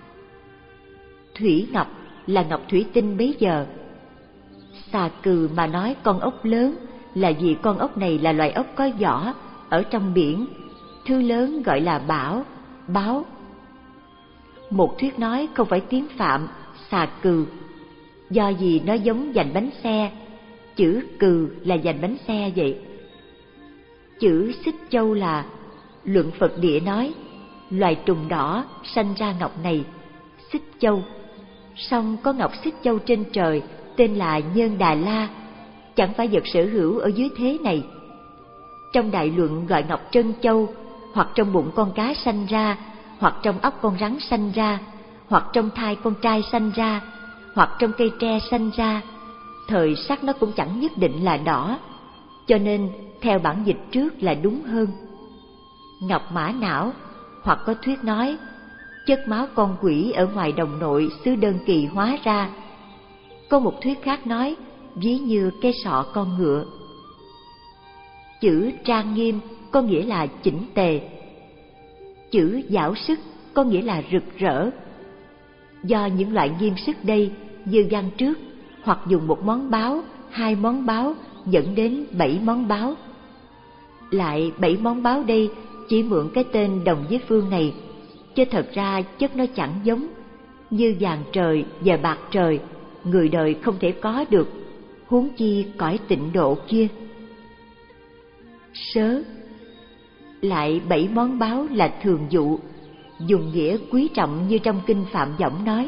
Thủy ngọc là ngọc thủy tinh bấy giờ. Xà cừ mà nói con ốc lớn là vì con ốc này là loài ốc có vỏ, ở trong biển, thứ lớn gọi là bảo, báo. Một thuyết nói không phải tiếng Phạm, xà cừ, do gì nó giống dành bánh xe, chữ cừ là dành bánh xe vậy. Chữ xích châu là, luận Phật địa nói, loài trùng đỏ sanh ra ngọc này, xích châu. Song có ngọc xích châu trên trời, tên là Nhân Đà La, chẳng phải vật sở hữu ở dưới thế này. Trong đại luận gọi ngọc trân châu, hoặc trong bụng con cá sanh ra, hoặc trong óc con rắn sanh ra, hoặc trong thai con trai sanh ra, hoặc trong cây tre sanh ra. Thời sắc nó cũng chẳng nhất định là đỏ, cho nên theo bản dịch trước là đúng hơn. Ngọc mã não, hoặc có thuyết nói chất máu con quỷ ở ngoài đồng nội xứ Đơn Kỳ hóa ra. Có một thuyết khác nói ví như cái sọ con ngựa. Chữ trang nghiêm có nghĩa là chỉnh tề. Chữ giảo sức có nghĩa là rực rỡ. Do những loại nghiêm sức đây, như văn trước, hoặc dùng một món báo, hai món báo dẫn đến bảy món báo. Lại bảy món báo đây chỉ mượn cái tên đồng với phương này, chứ thật ra chất nó chẳng giống. Như vàng trời và bạc trời, người đời không thể có được, huống chi cõi tịnh độ kia. Sớ lại bảy món báo là thường dụ, dùng nghĩa quý trọng như trong kinh Phạm Võng nói.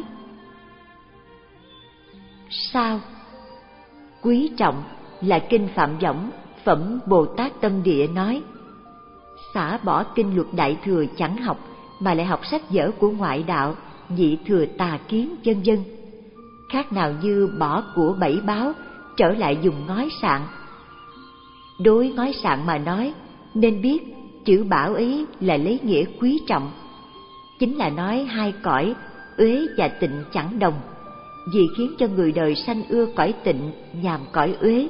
Sao quý trọng là kinh Phạm Võng phẩm Bồ Tát Tâm Địa nói, xả bỏ kinh luật Đại Thừa chẳng học, mà lại học sách vở của ngoại đạo, dị thừa tà kiến vân vân, khác nào như bỏ của bảy báo trở lại dùng ngói sạn. Đối ngói sạn mà nói, nên biết chữ bảo ấy là lấy nghĩa quý trọng, chính là nói hai cõi uế và tịnh chẳng đồng, vì khiến cho người đời sanh ưa cõi tịnh, nhàm cõi uế.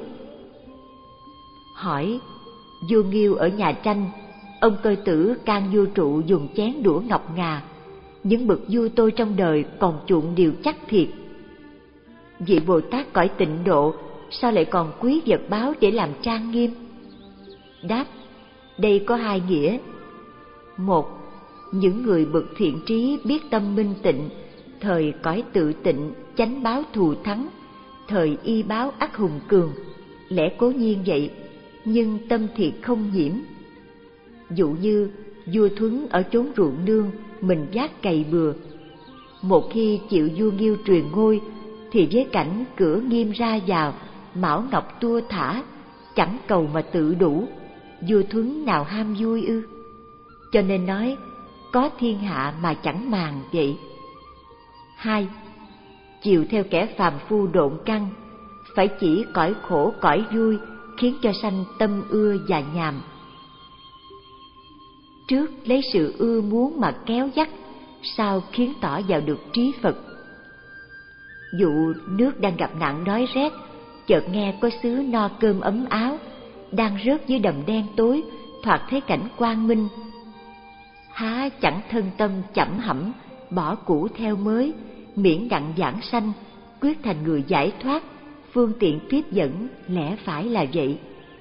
Hỏi vua Nghiêu ở nhà Tranh, ông Cơ Tử can vua trụ dùng chén đũa ngọc ngà, những bậc vua tôi trong đời còn chuộng điều chắc thiệt. Vị Bồ Tát cõi tịnh độ sao lại còn quý vật báo để làm trang nghiêm? Đáp, đây có hai nghĩa. Một, những người bậc thiện trí biết tâm minh tịnh, thời cõi tự tịnh chánh báo thù thắng, thời y báo ắt hùng cường, lẽ cố nhiên vậy, nhưng tâm thiệt không nhiễm. Dụ như vua Thuấn ở chốn ruộng nương, mình vác cày bừa. Một khi chịu vua Nghiêu truyền ngôi, thì với cảnh cửa nghiêm ra vào, mão ngọc tua thả, chẳng cầu mà tự đủ, vua Thuấn nào ham vui ư? Cho nên nói có thiên hạ mà chẳng màng vậy. Hai, chiều theo kẻ phàm phu độn căn, phải chỉ cõi khổ cõi vui, khiến cho sanh tâm ưa và nhàm. Trước lấy sự ưa muốn mà kéo dắt, sau khiến tỏ vào được trí Phật. Dụ nước đang gặp nạn đói rét, chợt nghe có xứ no cơm ấm áo, đang rớt dưới đầm đen tối, thoạt thấy cảnh quang minh. Há chẳng thân tâm chẩm hẩm, bỏ cũ theo mới, miễn đặng giảng sanh, quyết thành người giải thoát, phương tiện tiếp dẫn, lẽ phải là vậy.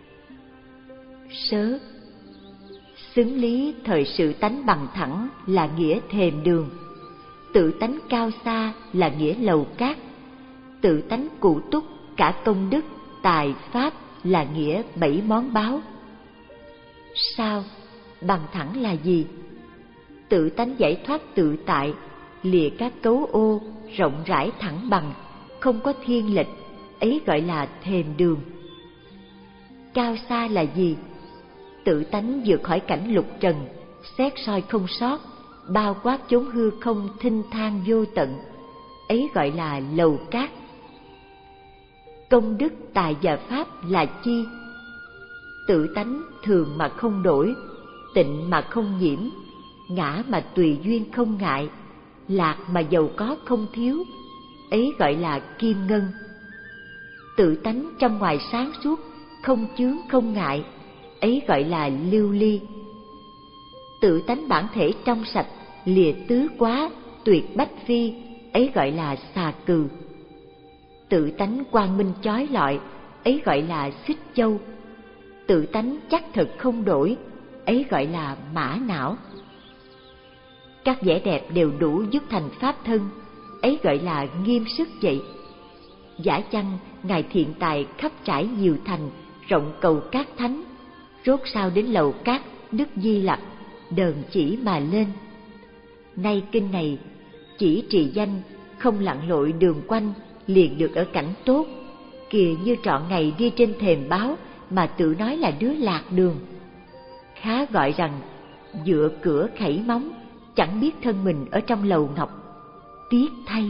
Sớ, xứng lý thời sự tánh bằng thẳng là nghĩa thềm đường, tự tánh cao xa là nghĩa lầu cát, tự tánh cụ túc cả công đức, tài, pháp là nghĩa bảy món báo. Sao? Bằng thẳng là gì? Tự tánh giải thoát tự tại, lìa các cấu ô, rộng rãi thẳng bằng, không có thiên lệch, ấy gọi là thềm đường. Cao xa là gì? Tự tánh vượt khỏi cảnh lục trần, xét soi không sót, bao quát chốn hư không thinh thang vô tận, ấy gọi là lầu cát. Công đức, tài và pháp là chi? Tự tánh thường mà không đổi, tịnh mà không nhiễm, ngã mà tùy duyên không ngại, lạc mà giàu có không thiếu, ấy gọi là kim ngân. Tự tánh trong ngoài sáng suốt, không chướng không ngại, ấy gọi là lưu ly. Tự tánh bản thể trong sạch, lìa tứ quá, tuyệt bách phi, ấy gọi là xà cừ. Tự tánh quang minh chói lọi, ấy gọi là xích châu. Tự tánh chắc thật không đổi, ấy gọi là mã não. Các vẻ đẹp đều đủ giúp thành pháp thân, ấy gọi là nghiêm sức vậy. Giả chăng ngài thiện tài khắp trải nhiều thành, rộng cầu các thánh, rốt sao đến lầu cát Đức Di Lặc, đờn chỉ mà lên. Nay kinh này chỉ trì danh, không lặn lội đường quanh, liền được ở cảnh tốt, kìa như trọn ngày đi trên thềm báo mà tự nói là đứa lạc đường. Khá gọi rằng dựa cửa khẩy móng, chẳng biết thân mình ở trong lầu ngọc, tiếc thay.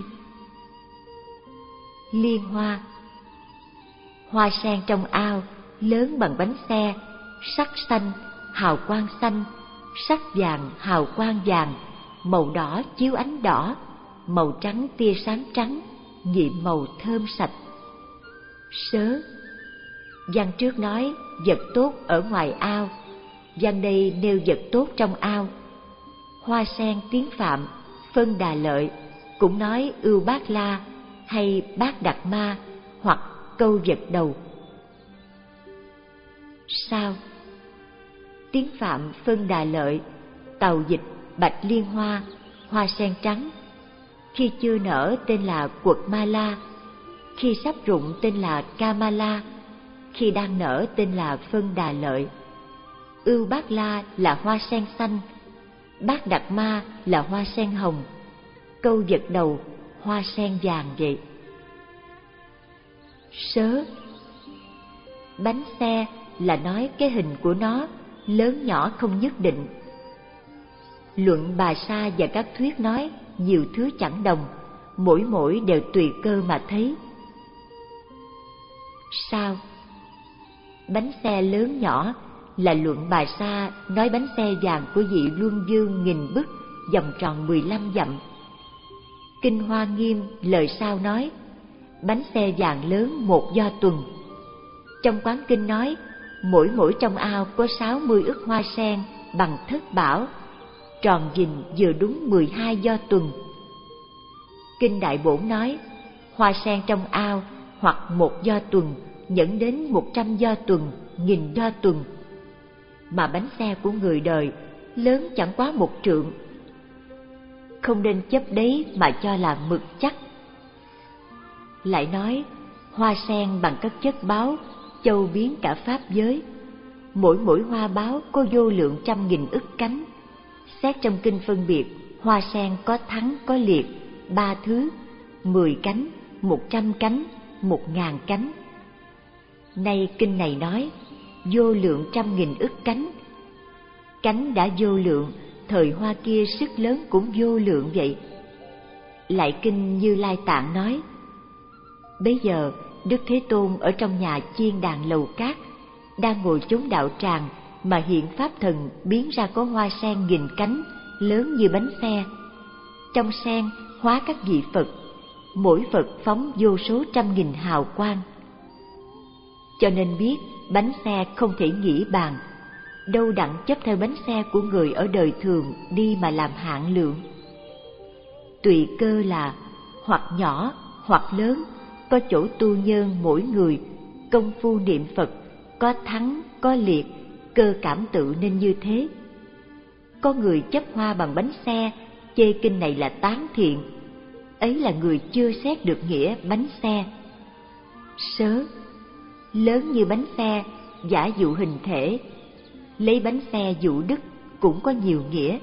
Liên hoa. Hoa sen trong ao, lớn bằng bánh xe, sắc xanh, hào quang xanh, sắc vàng, hào quang vàng, màu đỏ chiếu ánh đỏ, màu trắng tia sáng trắng, nhiệm màu thơm sạch. Sớ. Văn trước nói vật tốt ở ngoài ao, văn đây nêu vật tốt trong ao. Hoa sen tiếng Phạm, phân Đà Lợi, cũng nói ưu bát la hay bát đạt ma hoặc câu vật đầu. Sao? Tiếng Phạm phân Đà Lợi, tàu dịch bạch liên hoa, hoa sen trắng. Khi chưa nở tên là quật ma la, khi sắp rụng tên là Kamala, khi đang nở tên là phân Đà Lợi. Ưu bát la là hoa sen xanh, bát đạt ma là hoa sen hồng, câu vật đầu hoa sen vàng vậy. Sớ. Bánh xe là nói cái hình của nó, lớn nhỏ không nhất định. Luận Bà Sa và các thuyết nói nhiều thứ chẳng đồng, mỗi mỗi đều tùy cơ mà thấy. Sao? Bánh xe lớn nhỏ là Luận Bà Sa nói bánh xe vàng của vị Luân Dương nghìn bức, vòng tròn mười lăm dặm. Kinh Hoa Nghiêm lời sau nói bánh xe vàng lớn một do tuần. Trong quán kinh nói mỗi mỗi trong ao có sáu mươi ức hoa sen bằng thất bảo, tròn vìn vừa đúng mười hai do tuần. Kinh Đại Bổn nói hoa sen trong ao hoặc một do tuần dẫn đến một trăm do tuần, nghìn do tuần. Mà bánh xe của người đời lớn chẳng quá một trượng, không nên chấp đấy mà cho là mực chắc. Lại nói hoa sen bằng các chất báo, châu biến cả pháp giới. Mỗi mỗi hoa báo có vô lượng trăm nghìn ức cánh. Xét trong kinh phân biệt, hoa sen có thắng có liệt, ba thứ, mười cánh, một trăm cánh, một ngàn cánh. Nay kinh này nói vô lượng trăm nghìn ức cánh. Cánh đã vô lượng, thời hoa kia sức lớn cũng vô lượng vậy. Lại kinh Như Lai Tạng nói bấy giờ Đức Thế Tôn ở trong nhà chiên đàn lầu cát, đang ngồi chốn đạo tràng mà hiện pháp thần biến ra có hoa sen nghìn cánh, lớn như bánh xe. Trong sen hóa các vị Phật, mỗi Phật phóng vô số trăm nghìn hào quang. Cho nên biết bánh xe không thể nghĩ bàn, đâu đặng chấp theo bánh xe của người ở đời thường đi mà làm hạn lượng. Tùy cơ là hoặc nhỏ hoặc lớn, có chỗ tu nhân mỗi người, công phu niệm Phật, có thắng có liệt, cơ cảm tự nên như thế. Có người chấp hoa bằng bánh xe, chê kinh này là tán thiện, ấy là người chưa xét được nghĩa bánh xe. Sớ, lớn như bánh xe, giả dụ hình thể, lấy bánh xe dụ đức cũng có nhiều nghĩa.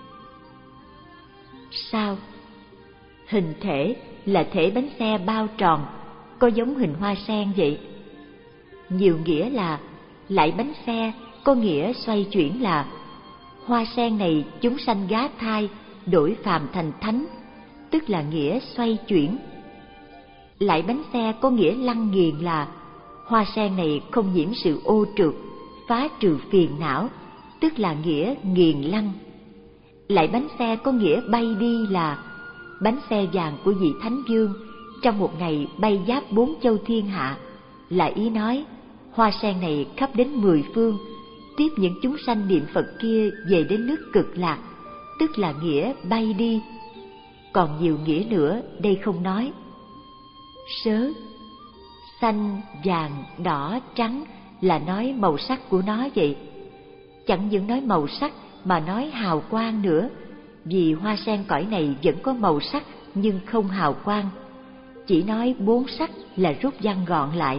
Sao? Hình thể là thể bánh xe bao tròn, có giống hình hoa sen vậy. Nhiều nghĩa là lại bánh xe, có nghĩa xoay chuyển là hoa sen này chúng sanh gá thai, đổi phàm thành thánh, tức là nghĩa xoay chuyển. Lại bánh xe có nghĩa lăng nghiền là hoa sen này không nhiễm sự ô trượt, phá trừ phiền não, tức là nghĩa nghiền lăng. Lại bánh xe có nghĩa bay đi là bánh xe vàng của vị Thánh Vương trong một ngày bay giáp bốn châu thiên hạ, là ý nói hoa sen này khắp đến mười phương, tiếp những chúng sanh niệm Phật kia về đến nước Cực Lạc, tức là nghĩa bay đi. Còn nhiều nghĩa nữa đây không nói. Sớ, xanh, vàng, đỏ, trắng là nói màu sắc của nó vậy. Chẳng những nói màu sắc mà nói hào quang nữa, vì hoa sen cõi này vẫn có màu sắc nhưng không hào quang. Chỉ nói bốn sắc là rút văn gọn lại.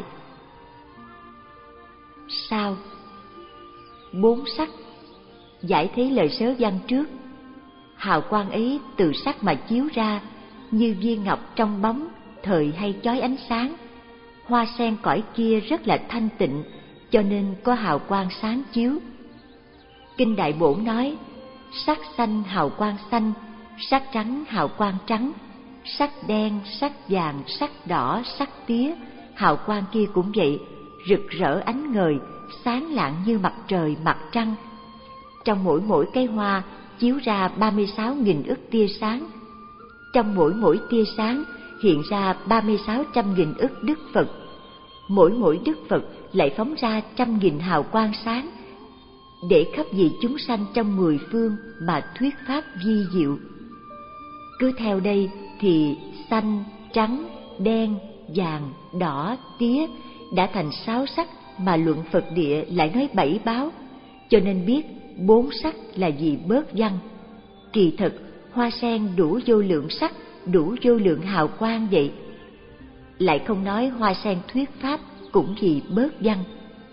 Sao? Bốn sắc giải thế lời sớ văn trước. Hào quang ấy từ sắc mà chiếu ra, như viên ngọc trong bóng, thời hay chói ánh sáng. Hoa sen cõi kia rất là thanh tịnh, cho nên có hào quang sáng chiếu. Kinh Đại Bổn nói, sắc xanh hào quang xanh, sắc trắng hào quang trắng, sắc đen, sắc vàng, sắc đỏ, sắc tía, hào quang kia cũng vậy, rực rỡ ánh ngời, sáng lạng như mặt trời mặt trăng. Trong mỗi mỗi cây hoa chiếu ra ba mươi sáu nghìn ức tia sáng. Trong mỗi mỗi tia sáng hiện ra ba mươi sáu trăm nghìn ức đức Phật. Mỗi mỗi đức Phật lại phóng ra trăm nghìn hào quang sáng, để khắp vị chúng sanh trong mười phương mà thuyết pháp vi diệu. Cứ theo đây thì xanh, trắng, đen, vàng, đỏ, tía đã thành sáu sắc, mà luận Phật địa lại nói bảy báo, cho nên biết bốn sắc là vì bớt văn. Kỳ thực hoa sen đủ vô lượng sắc, đủ vô lượng hào quang vậy. Lại không nói hoa sen thuyết pháp cũng vì bớt văn.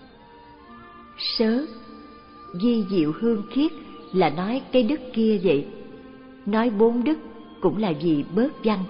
Sớ, vi diệu hương khiết là nói cái đức kia vậy. Nói bốn đức cũng là vì bớt văn.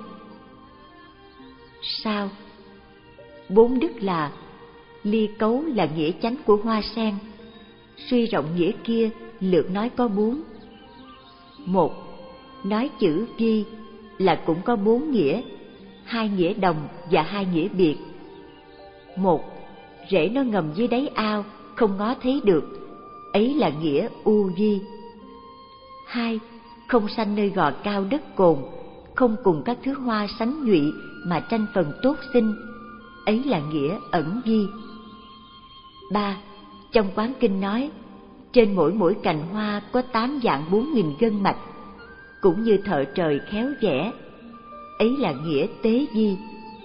Sao? Bốn đức là ly cấu là nghĩa chánh của hoa sen. Suy rộng nghĩa kia lược nói có bốn. Một, nói chữ vi là cũng có bốn nghĩa, hai nghĩa đồng và hai nghĩa biệt. Một, rễ nó ngầm dưới đáy ao, không ngó thấy được, ấy là nghĩa u vi. Hai, không sanh nơi gò cao đất cồn, không cùng các thứ hoa sánh nhụy mà tranh phần tốt xinh, ấy là nghĩa ẩn vi. Ba, trong Quán Kinh nói, trên mỗi mỗi cành hoa có tám vạn bốn nghìn gân mạch, cũng như thợ trời khéo vẽ, ấy là nghĩa tế vi.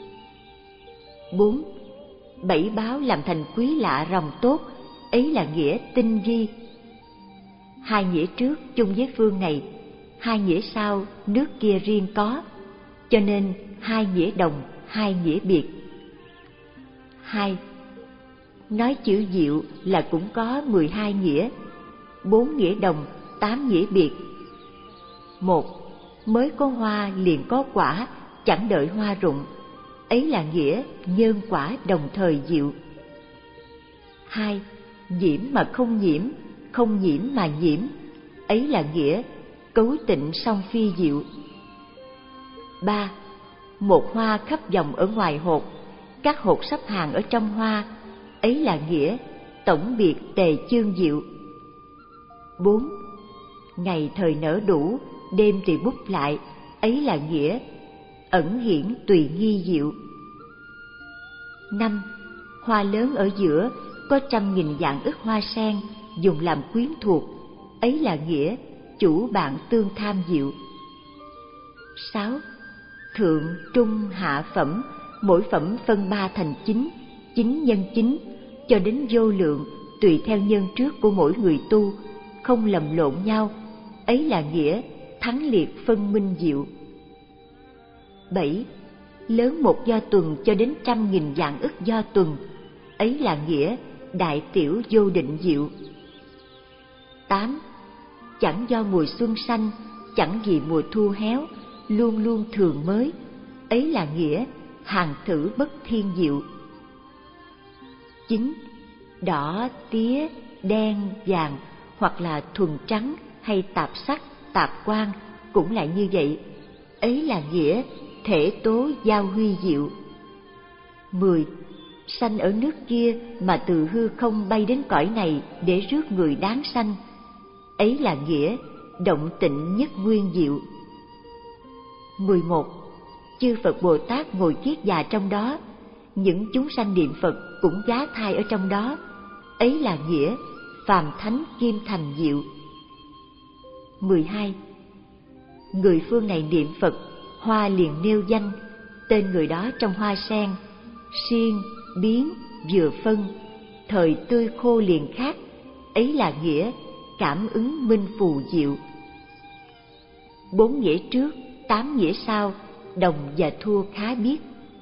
Bốn, bảy báo làm thành quý lạ rồng tốt, ấy là nghĩa tinh vi. Hai nghĩa trước chung với phương này, hai nghĩa sau nước kia riêng có, cho nên hai nghĩa đồng, hai nghĩa biệt. Hai, nói chữ diệu là cũng có mười hai nghĩa, bốn nghĩa đồng, tám nghĩa biệt. Một, mới có hoa liền có quả, chẳng đợi hoa rụng, ấy là nghĩa nhân quả đồng thời diệu. Hai, nhiễm mà không nhiễm, không nhiễm mà nhiễm, ấy là nghĩa cấu tịnh song phi diệu. Ba, một hoa khắp vòng ở ngoài hột, các hột sắp hàng ở trong hoa, ấy là nghĩa tổng biệt tề chương diệu. Bốn. Ngày thời nở đủ, đêm thì bút lại, ấy là nghĩa ẩn hiển tùy nghi diệu. Năm. Hoa lớn ở giữa, có trăm nghìn dạng ức hoa sen, dùng làm quyến thuộc, ấy là nghĩa chủ bạn tương tham diệu. Sáu. Thượng, trung, hạ phẩm, mỗi phẩm phân ba thành chín, chín nhân chín, cho đến vô lượng, tùy theo nhân trước của mỗi người tu, không lầm lộn nhau, ấy là nghĩa thắng liệt phân minh diệu. Bảy. Lớn một do tuần cho đến trăm nghìn dạng ức do tuần, ấy là nghĩa đại tiểu vô định diệu. Tám. Chẳng do mùa xuân xanh, chẳng vì mùa thu héo, luôn luôn thường mới, ấy là nghĩa hàng thử bất thiên diệu. Chín. Đỏ, tía, đen, vàng, hoặc là thuần trắng hay tạp sắc, tạp quang cũng lại như vậy, ấy là nghĩa thể tố giao huy diệu. Mười. Sanh ở nước kia mà từ hư không bay đến cõi này để rước người đáng sanh, ấy là nghĩa động tịnh nhất nguyên diệu. Mười một. Chư Phật Bồ Tát ngồi kiết già trong đó, những chúng sanh niệm Phật cũng giá thai ở trong đó, ấy là nghĩa phàm thánh kim thành diệu. Mười hai. Người phương này niệm Phật, hoa liền nêu danh, tên người đó trong hoa sen, xiên, biến, vừa phân, thời tươi khô liền khác, ấy là nghĩa cảm ứng minh phù diệu. Bốn nghĩa trước, tám nghĩa sau, đồng và thua khá biết.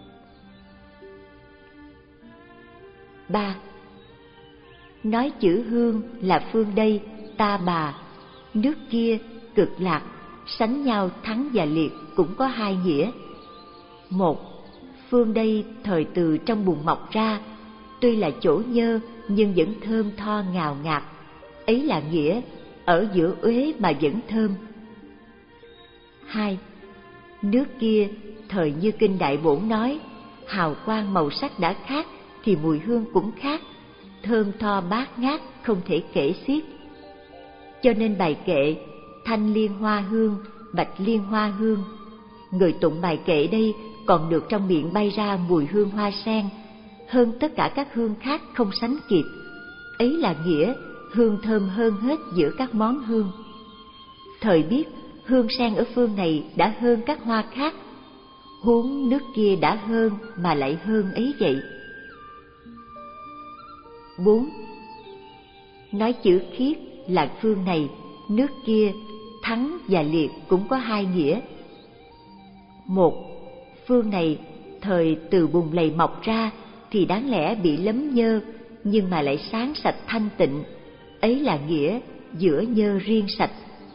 Ba. Nói chữ hương là phương đây, ta bà, nước kia, cực lạc, sánh nhau thắng và liệt cũng có hai nghĩa. Một. Phương đây thời từ trong bùn mọc ra, tuy là chỗ nhơ nhưng vẫn thơm tho ngào ngạt, ấy là nghĩa ở giữa uế mà vẫn thơm. Hai. Nước kia thời như kinh Đại Bổn nói, hào quang màu sắc đã khác thì mùi hương cũng khác, thơm tho bát ngát không thể kể xiết. Cho nên bài kệ thanh liên hoa hương, bạch liên hoa hương, người tụng bài kệ đây còn được trong miệng bay ra mùi hương hoa sen, hơn tất cả các hương khác không sánh kịp, ấy là nghĩa hương thơm hơn hết giữa các món hương. Thời biết hương sen ở phương này đã hơn các hoa khác, huống nước kia đã hơn mà lại hơn ấy vậy. Bốn. Nói chữ khiết là phương này, nước kia, thắng và liệt cũng có hai nghĩa. Một. Phương này thời từ bùn lầy mọc ra thì đáng lẽ bị lấm nhơ, nhưng mà lại sáng sạch thanh tịnh, ấy là nghĩa giữa nhơ riêng sạch.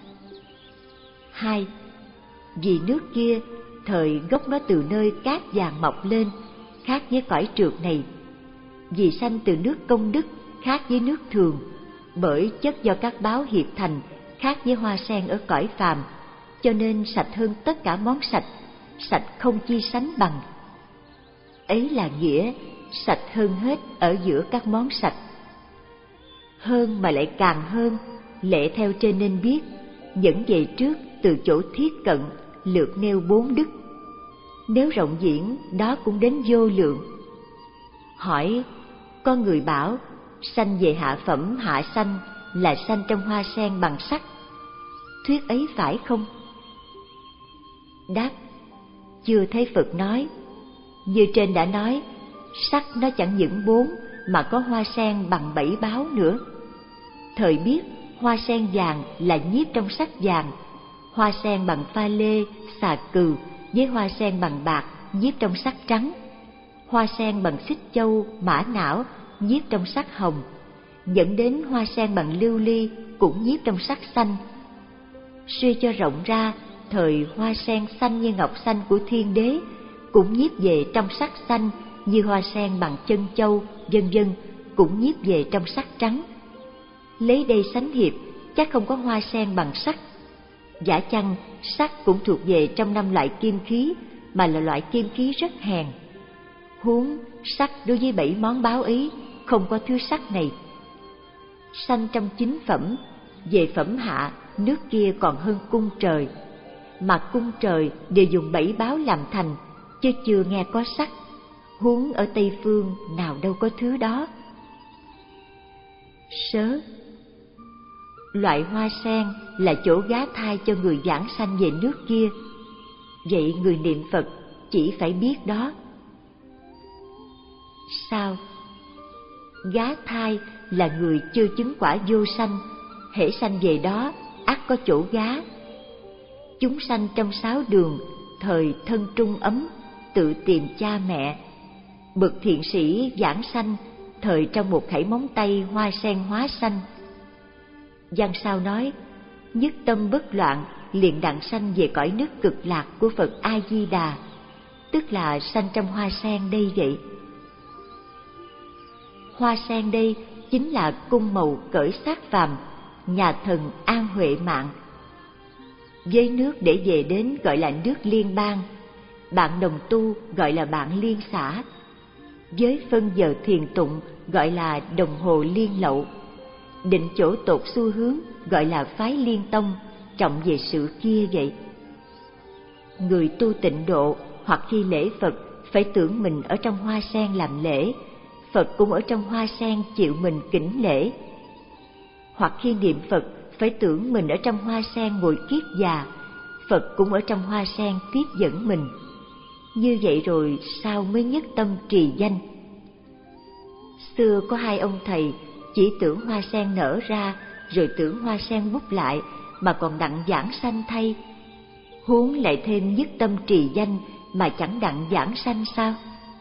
Hai. Vì nước kia thời gốc nó từ nơi cát vàng mọc lên, khác với cõi trượt này. Vì sanh từ nước công đức, khác với nước thường, bởi chất do các báo hiệp thành, khác với hoa sen ở cõi phàm, cho nên sạch hơn tất cả món sạch, sạch không chi sánh bằng. Ấy là nghĩa sạch hơn hết ở giữa các món sạch. Hơn mà lại càng hơn, lệ theo trên nên biết, dẫn về trước từ chỗ thiết cận, lượt nêu bốn đức. Nếu rộng diễn, đó cũng đến vô lượng. Hỏi, có người bảo, sanh về hạ phẩm hạ sanh là sanh trong hoa sen bằng sắc. Thuyết ấy phải không? Đáp, chưa thấy Phật nói. Như trên đã nói, sắc nó chẳng những bốn mà có hoa sen bằng bảy báo nữa. Thời biết hoa sen vàng là nhiếp trong sắc vàng, hoa sen bằng pha lê, xà cừ với hoa sen bằng bạc nhiếp trong sắc trắng, hoa sen bằng xích châu, mã não nhiếp trong sắc hồng, dẫn đến hoa sen bằng lưu ly cũng nhiếp trong sắc xanh. Suy cho rộng ra, thời hoa sen xanh như ngọc xanh của Thiên Đế cũng nhiếp về trong sắc xanh, như hoa sen bằng chân châu, vân vân cũng nhiếp về trong sắc trắng. Lấy đây sánh hiệp, chắc không có hoa sen bằng sắt. Giả chăng sắt cũng thuộc về trong năm loại kim khí, mà là loại kim khí rất hèn. Huống sắc đối với bảy món báo ấy không có thứ sắc này. Sanh trong chính phẩm, về phẩm hạ nước kia còn hơn cung trời, mà cung trời đều dùng bảy báo làm thành, chứ chưa nghe có sắc. Huống ở Tây Phương nào đâu có thứ đó. Sớ, loại hoa sen là chỗ gá thai cho người giảng sanh về nước kia. Vậy người niệm Phật chỉ phải biết đó. Sao? Gá thai là người chưa chứng quả vô sanh, hễ sanh về đó ắt có chỗ gá. Chúng sanh trong sáu đường, thời thân trung ấm, tự tìm cha mẹ. Bậc thiện sĩ giảng sanh, thời trong một khẩy móng tay hoa sen hóa sanh. Văn sao nói, nhất tâm bất loạn liền đặng sanh về cõi nước cực lạc của Phật A Di Đà, tức là sanh trong hoa sen đây vậy. Hoa sen đây chính là cung màu cởi xác phàm, nhà thần An Huệ Mạng. Với nước để về đến gọi là nước liên bang, bạn đồng tu gọi là bạn liên xã. Với phân giờ thiền tụng gọi là đồng hồ liên lậu. Định chỗ tột xu hướng gọi là phái liên tông, trọng về sự kia vậy. Người tu tịnh độ hoặc khi lễ Phật phải tưởng mình ở trong hoa sen làm lễ, Phật cũng ở trong hoa sen chịu mình kính lễ. Hoặc khi niệm Phật phải tưởng mình ở trong hoa sen ngồi kiết già, Phật cũng ở trong hoa sen tiếp dẫn mình. Như vậy rồi sao mới nhất tâm trì danh? Xưa có hai ông thầy chỉ tưởng hoa sen nở ra rồi tưởng hoa sen búp lại mà còn đặng giảng sanh thay. Huống lại thêm nhất tâm trì danh mà chẳng đặng giảng sanh sao?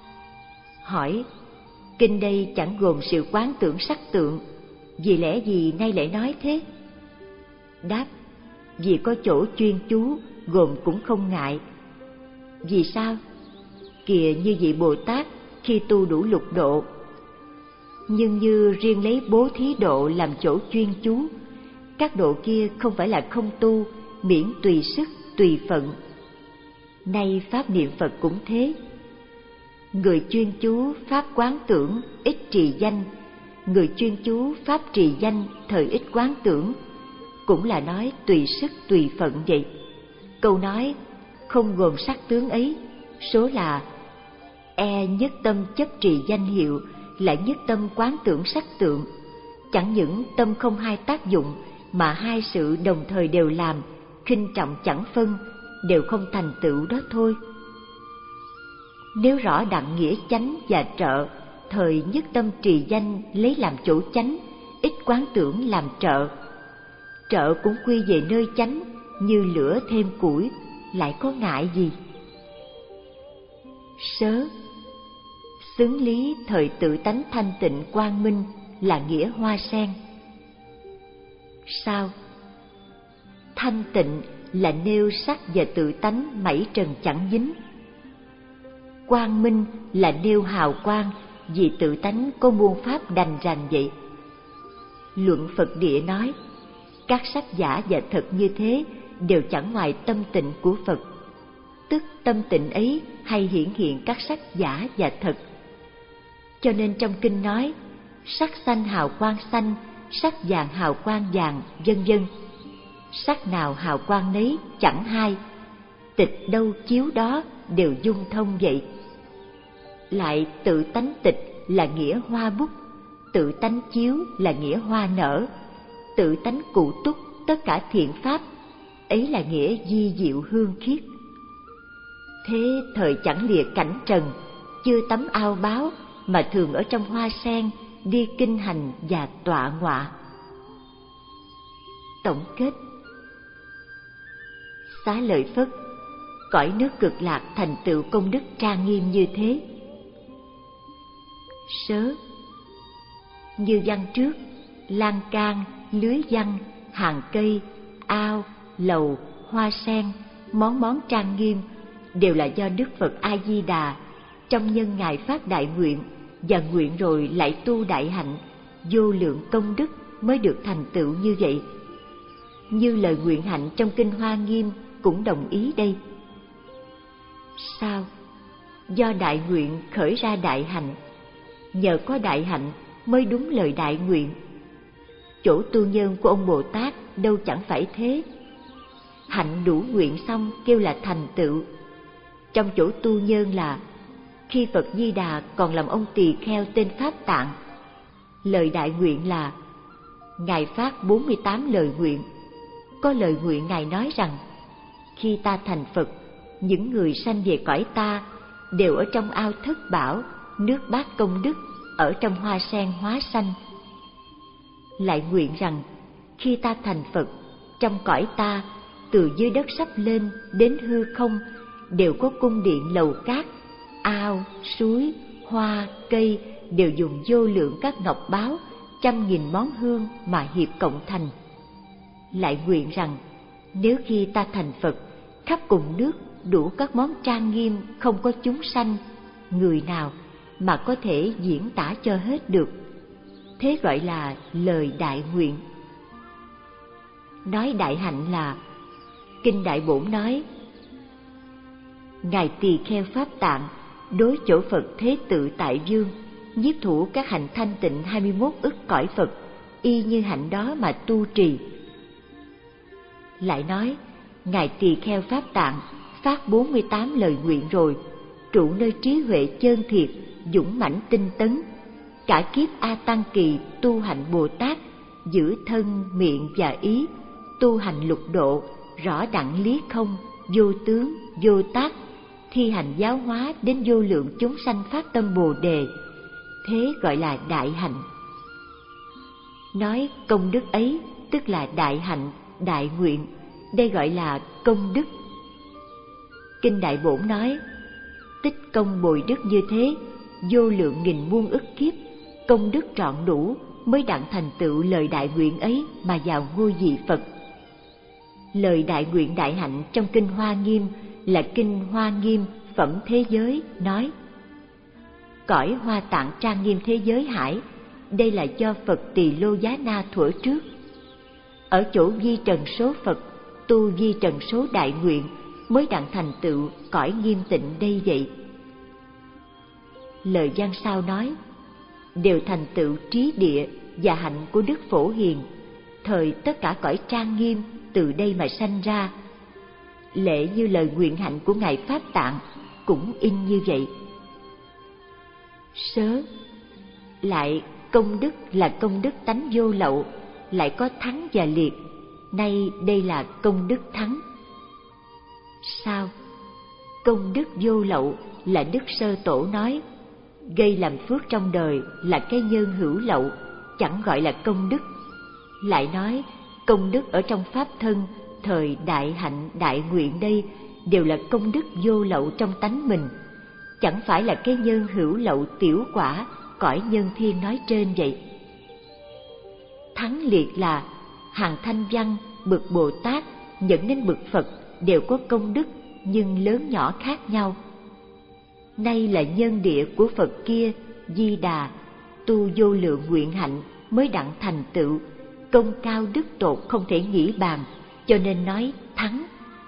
Hỏi, kinh đây chẳng gồm sự quán tưởng sắc tượng, vì lẽ gì nay lại nói thế? Đáp, vì có chỗ chuyên chú gồm cũng không ngại. Vì sao? Kìa như vị Bồ Tát khi tu đủ lục độ, nhưng như riêng lấy bố thí độ làm chỗ chuyên chú, các độ kia không phải là không tu, miễn tùy sức tùy phận. Nay pháp niệm Phật cũng thế. Người chuyên chú pháp quán tưởng ít trì danh, người chuyên chú pháp trì danh thời ít quán tưởng, cũng là nói tùy sức tùy phận vậy. Câu nói không gồm sắc tướng ấy, số là e nhất tâm chấp trì danh hiệu, lại nhất tâm quán tưởng sắc tượng. Chẳng những tâm không hai tác dụng, mà hai sự đồng thời đều làm, khinh trọng chẳng phân, đều không thành tựu đó thôi. Nếu rõ đặng nghĩa chánh và trợ, thời nhất tâm trì danh lấy làm chỗ chánh, ít quán tưởng làm trợ. Trợ cũng quy về nơi chánh, như lửa thêm củi, lại có ngại gì? Sớ, xứng lý thời tự tánh thanh tịnh quang minh là nghĩa hoa sen. Sao? Thanh tịnh là nêu sắc và tự tánh mảy trần chẳng dính. Quang minh là nêu hào quang, vì tự tánh có muôn pháp đành rành vậy. Luận Phật Địa nói, các sắc giả và thật như thế đều chẳng ngoài tâm tịnh của Phật, tức tâm tịnh ấy hay hiển hiện các sắc giả và thật. Cho nên trong kinh nói, sắc xanh hào quang xanh, sắc vàng hào quang vàng, vân vân. Sắc nào hào quang nấy chẳng hai, tịch đâu chiếu đó đều dung thông vậy. Lại tự tánh tịch là nghĩa hoa bút, tự tánh chiếu là nghĩa hoa nở, tự tánh cụ túc tất cả thiện pháp, ấy là nghĩa di diệu hương khiết. Thế thời chẳng lìa cảnh trần, chưa tắm ao báo, mà thường ở trong hoa sen, đi kinh hành và tọa ngọa. Tổng kết, Xá Lợi Phất, cõi nước cực lạc thành tựu công đức trang nghiêm như thế. Sớ, như văn trước, lan can, lưới văn, hàng cây, ao, lầu, hoa sen, món món trang nghiêm đều là do Đức Phật A Di Đà trong nhân ngài phát đại nguyện và nguyện rồi lại tu đại hạnh, vô lượng công đức mới được thành tựu như vậy. Như lời nguyện hạnh trong kinh Hoa Nghiêm cũng đồng ý đây. Sao? do đại nguyện khởi ra đại hạnh, nhờ có đại hạnh mới đúng lời đại nguyện. Chỗ tu nhân của ông Bồ Tát đâu chẳng phải thế. Hạnh đủ nguyện xong kêu là thành tựu. Trong chỗ tu nhân là khi Phật Di Đà còn làm ông tỳ kheo tên Pháp Tạng, lời đại nguyện là Ngài phát bốn mươi tám lời nguyện. Có lời nguyện Ngài nói rằng, khi ta thành Phật, những người sanh về cõi ta đều ở trong ao thất bảo, nước bát công đức, ở trong hoa sen hóa sanh. Lại nguyện rằng, khi ta thành Phật, trong cõi ta, từ dưới đất sắp lên đến hư không, đều có cung điện lầu cát, ao, suối, hoa, cây đều dùng vô lượng các ngọc báu, trăm nghìn món hương mà hiệp cộng thành. Lại nguyện rằng, nếu khi ta thành Phật, khắp cùng nước đủ các món trang nghiêm, không có chúng sanh, người nào mà có thể diễn tả cho hết được. Thế gọi là lời đại nguyện. Nói đại hạnh là, Kinh Đại Bổn nói, Ngài Tỳ Kheo Pháp Tạng đối chỗ Phật Thế Tự Tại Dương, nhiếp thủ các hạnh thanh tịnh hai mươi mốt ức cõi Phật, y như hạnh đó mà tu trì. Lại nói, Ngài Tỳ Kheo Pháp Tạng phát bốn mươi tám lời nguyện rồi, trụ nơi trí huệ chơn thiệt, dũng mãnh tinh tấn, cả kiếp A Tăng Kỳ tu hạnh Bồ Tát, giữ thân, miệng và ý, tu hành lục độ, rõ đẳng lý không, vô tướng, vô tác, thi hành giáo hóa đến vô lượng chúng sanh phát tâm Bồ Đề. Thế gọi là đại hạnh. Nói công đức ấy tức là đại hạnh, đại nguyện, đây gọi là công đức. Kinh Đại Bổn nói, tích công bồi đức như thế, vô lượng nghìn muôn ức kiếp, công đức trọn đủ mới đặng thành tựu lời đại nguyện ấy mà vào ngôi vị Phật. Lời đại nguyện đại hạnh trong Kinh Hoa Nghiêm là Kinh Hoa Nghiêm Phẩm Thế Giới nói, cõi Hoa Tạng trang nghiêm thế giới hải, đây là do Phật Tỳ Lô Giá Na thuở trước. Ở chỗ vi trần số Phật, tu vi trần số đại nguyện mới đặng thành tựu cõi nghiêm tịnh đây vậy. Lời văn sau nói, đều thành tựu trí địa và hạnh của Đức Phổ Hiền, thời tất cả cõi trang nghiêm từ đây mà sanh ra. Lệ như lời nguyện hạnh của Ngài Pháp Tạng cũng in như vậy. Sớ lại công đức là công đức tánh vô lậu, lại có thắng và liệt, nay đây là công đức thắng. Sao? Công đức vô lậu là Đức Sơ Tổ nói, gây làm phước trong đời là cái nhân hữu lậu, chẳng gọi là công đức. Lại nói công đức ở trong pháp thân, thời đại hạnh đại nguyện đây đều là công đức vô lậu trong tánh mình, chẳng phải là cái nhân hữu lậu tiểu quả cõi nhân thiên nói trên vậy. Thắng liệt là hàng thanh văn, bậc Bồ Tát dẫn đến bậc Phật đều có công đức nhưng lớn nhỏ khác nhau. Nay là nhân địa của Phật kia, Di Đà, tu vô lượng nguyện hạnh mới đặng thành tựu, công cao đức tột không thể nghĩ bàn, cho nên nói thắng.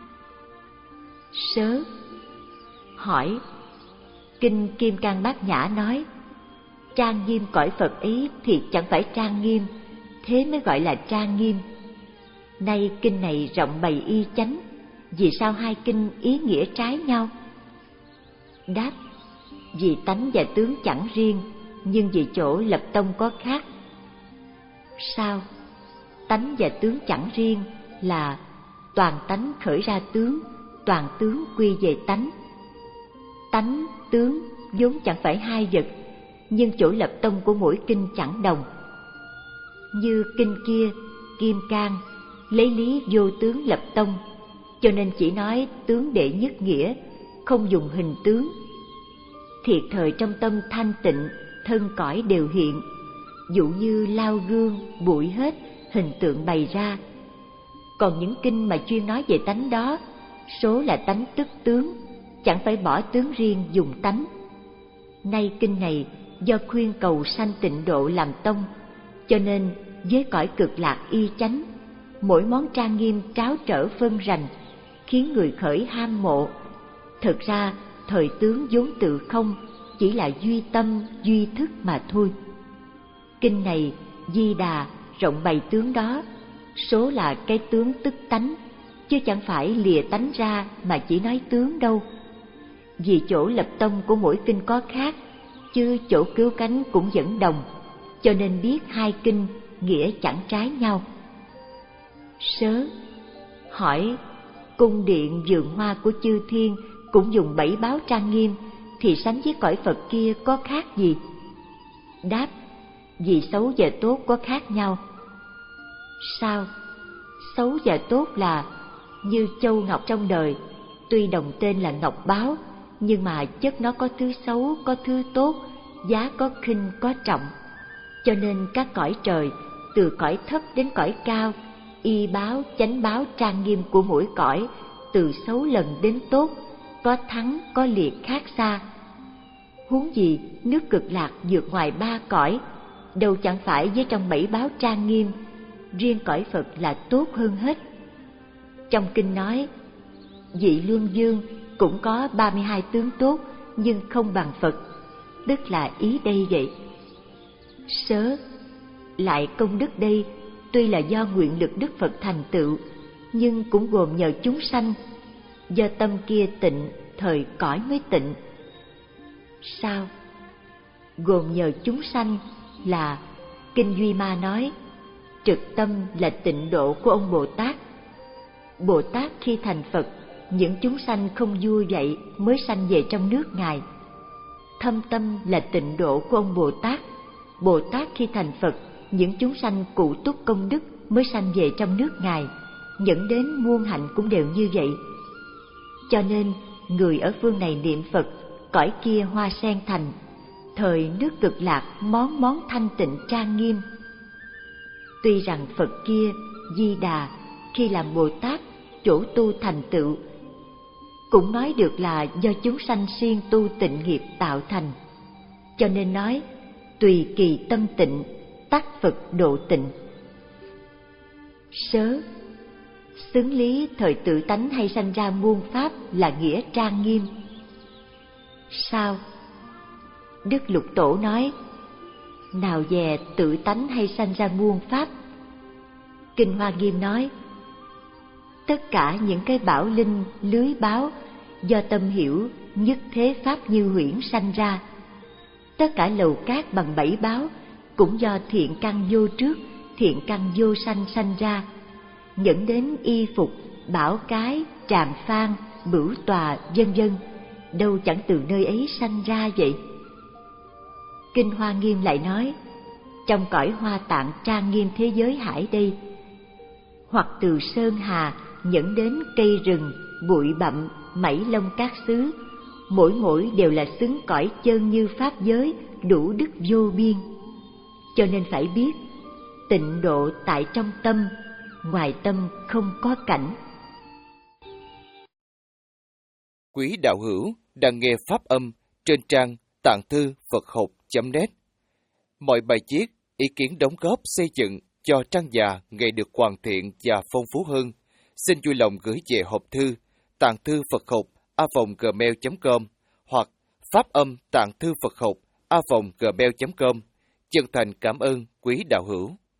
Sớ hỏi, Kinh Kim Cang Bát Nhã nói, trang nghiêm cõi Phật ấy thì chẳng phải trang nghiêm, thế mới gọi là trang nghiêm. Nay kinh này rộng bày y chánh, vì sao hai kinh ý nghĩa trái nhau? Đáp, vì tánh và tướng chẳng riêng, nhưng vì chỗ lập tông có khác. Sao? Tánh và tướng chẳng riêng là toàn tánh khởi ra tướng, toàn tướng quy về tánh. Tánh, tướng vốn chẳng phải hai vật, nhưng chỗ lập tông của mỗi kinh chẳng đồng. Như kinh kia, Kim Cang, lấy lý vô tướng lập tông, cho nên chỉ nói tướng đệ nhất nghĩa, không dùng hình tướng. Thiệt thời trong tâm thanh tịnh, thân cõi đều hiện, dụ như lao gương, bụi hết, hình tượng bày ra. Còn những kinh mà chuyên nói về tánh đó, số là tánh tức tướng, chẳng phải bỏ tướng riêng dùng tánh. Nay kinh này do khuyên cầu sanh tịnh độ làm tông, cho nên với cõi cực lạc y chánh, mỗi món trang nghiêm tráo trở phân rành, khiến người khởi ham mộ. Thực ra thời tướng vốn tự không, chỉ là duy tâm, duy thức mà thôi. Kinh này Di Đà rộng bày tướng đó, số là cái tướng tức tánh, chứ chẳng phải lìa tánh ra mà chỉ nói tướng đâu. Vì chỗ lập tông của mỗi kinh có khác, chứ chỗ cứu cánh cũng vẫn đồng, cho nên biết hai kinh nghĩa chẳng trái nhau. Sớ hỏi, cung điện vườn hoa của chư thiên cũng dùng bảy báo trang nghiêm, thì sánh với cõi Phật kia có khác gì? Đáp, vì xấu và tốt có khác nhau. Sao? Xấu và tốt là như châu ngọc trong đời, tuy đồng tên là ngọc báo, nhưng mà chất nó có thứ xấu, có thứ tốt, giá có khinh, có trọng. Cho nên các cõi trời, từ cõi thấp đến cõi cao, y báo, chánh báo trang nghiêm của mỗi cõi, từ xấu lần đến tốt, có thắng, có liệt khác xa. Huống gì nước Cực Lạc vượt ngoài ba cõi, đâu chẳng phải với trong bảy báo trang nghiêm, riêng cõi Phật là tốt hơn hết. Trong kinh nói, vị Luân Dương cũng có ba mươi hai tướng tốt, nhưng không bằng Phật, tức là ý đây vậy. Sớ lại công đức đây tuy là do nguyện lực Đức Phật thành tựu, nhưng cũng gồm nhờ chúng sanh, do tâm kia tịnh, thời cõi mới tịnh. Sao? Gồm nhờ chúng sanh là Kinh Duy Ma nói, trực tâm là tịnh độ của ông Bồ Tát. Bồ Tát khi thành Phật, những chúng sanh không vui vậy mới sanh về trong nước Ngài. Thâm tâm là tịnh độ của ông Bồ Tát. Bồ Tát khi thành Phật, những chúng sanh cụ túc công đức mới sanh về trong nước Ngài. Dẫn đến muôn hạnh cũng đều như vậy. Cho nên người ở phương này niệm Phật, cõi kia hoa sen thành, thời nước Cực Lạc món món thanh tịnh trang nghiêm. Tuy rằng Phật kia, Di Đà, khi làm Bồ Tát, chỗ tu thành tựu, cũng nói được là do chúng sanh siêng tu tịnh nghiệp tạo thành. Cho nên nói, tùy kỳ tâm tịnh, tắc Phật độ tịnh. Sớ xứng lý thời tự tánh hay sanh ra muôn pháp là nghĩa trang nghiêm. Sao? Đức Lục Tổ nói, nào dè tự tánh hay sanh ra muôn pháp. Kinh Hoa Nghiêm nói, tất cả những cái bảo linh, lưới báo do tâm hiểu nhất thế pháp như huyễn sanh ra. Tất cả lầu cát bằng bảy báo cũng do thiện căn vô trước, thiện căn vô sanh sanh ra, dẫn đến y phục, bảo cái, tràm phan, bửu tòa, vân vân, đâu chẳng từ nơi ấy sanh ra vậy. Kinh Hoa Nghiêm lại nói, trong cõi Hoa Tạng trang nghiêm thế giới hải đây, hoặc từ sơn hà dẫn đến cây rừng, bụi bặm, mảy lông các xứ, mỗi mỗi đều là xứng cõi chân như pháp giới, đủ đức vô biên. Cho nên phải biết, tịnh độ tại trong tâm, ngoài tâm không có cảnh. Quý đạo hữu đang nghe pháp âm trên trang tạng thư Phật học chấm net. Mọi bài viết, ý kiến đóng góp xây dựng cho trang già ngày được hoàn thiện và phong phú hơn, xin vui lòng gửi về hộp thư tạng thư Phật học a vòng gmail chấm com hoặc pháp âm tạng thư Phật học a vòng gmail chấm com. Chân thành cảm ơn quý đạo hữu.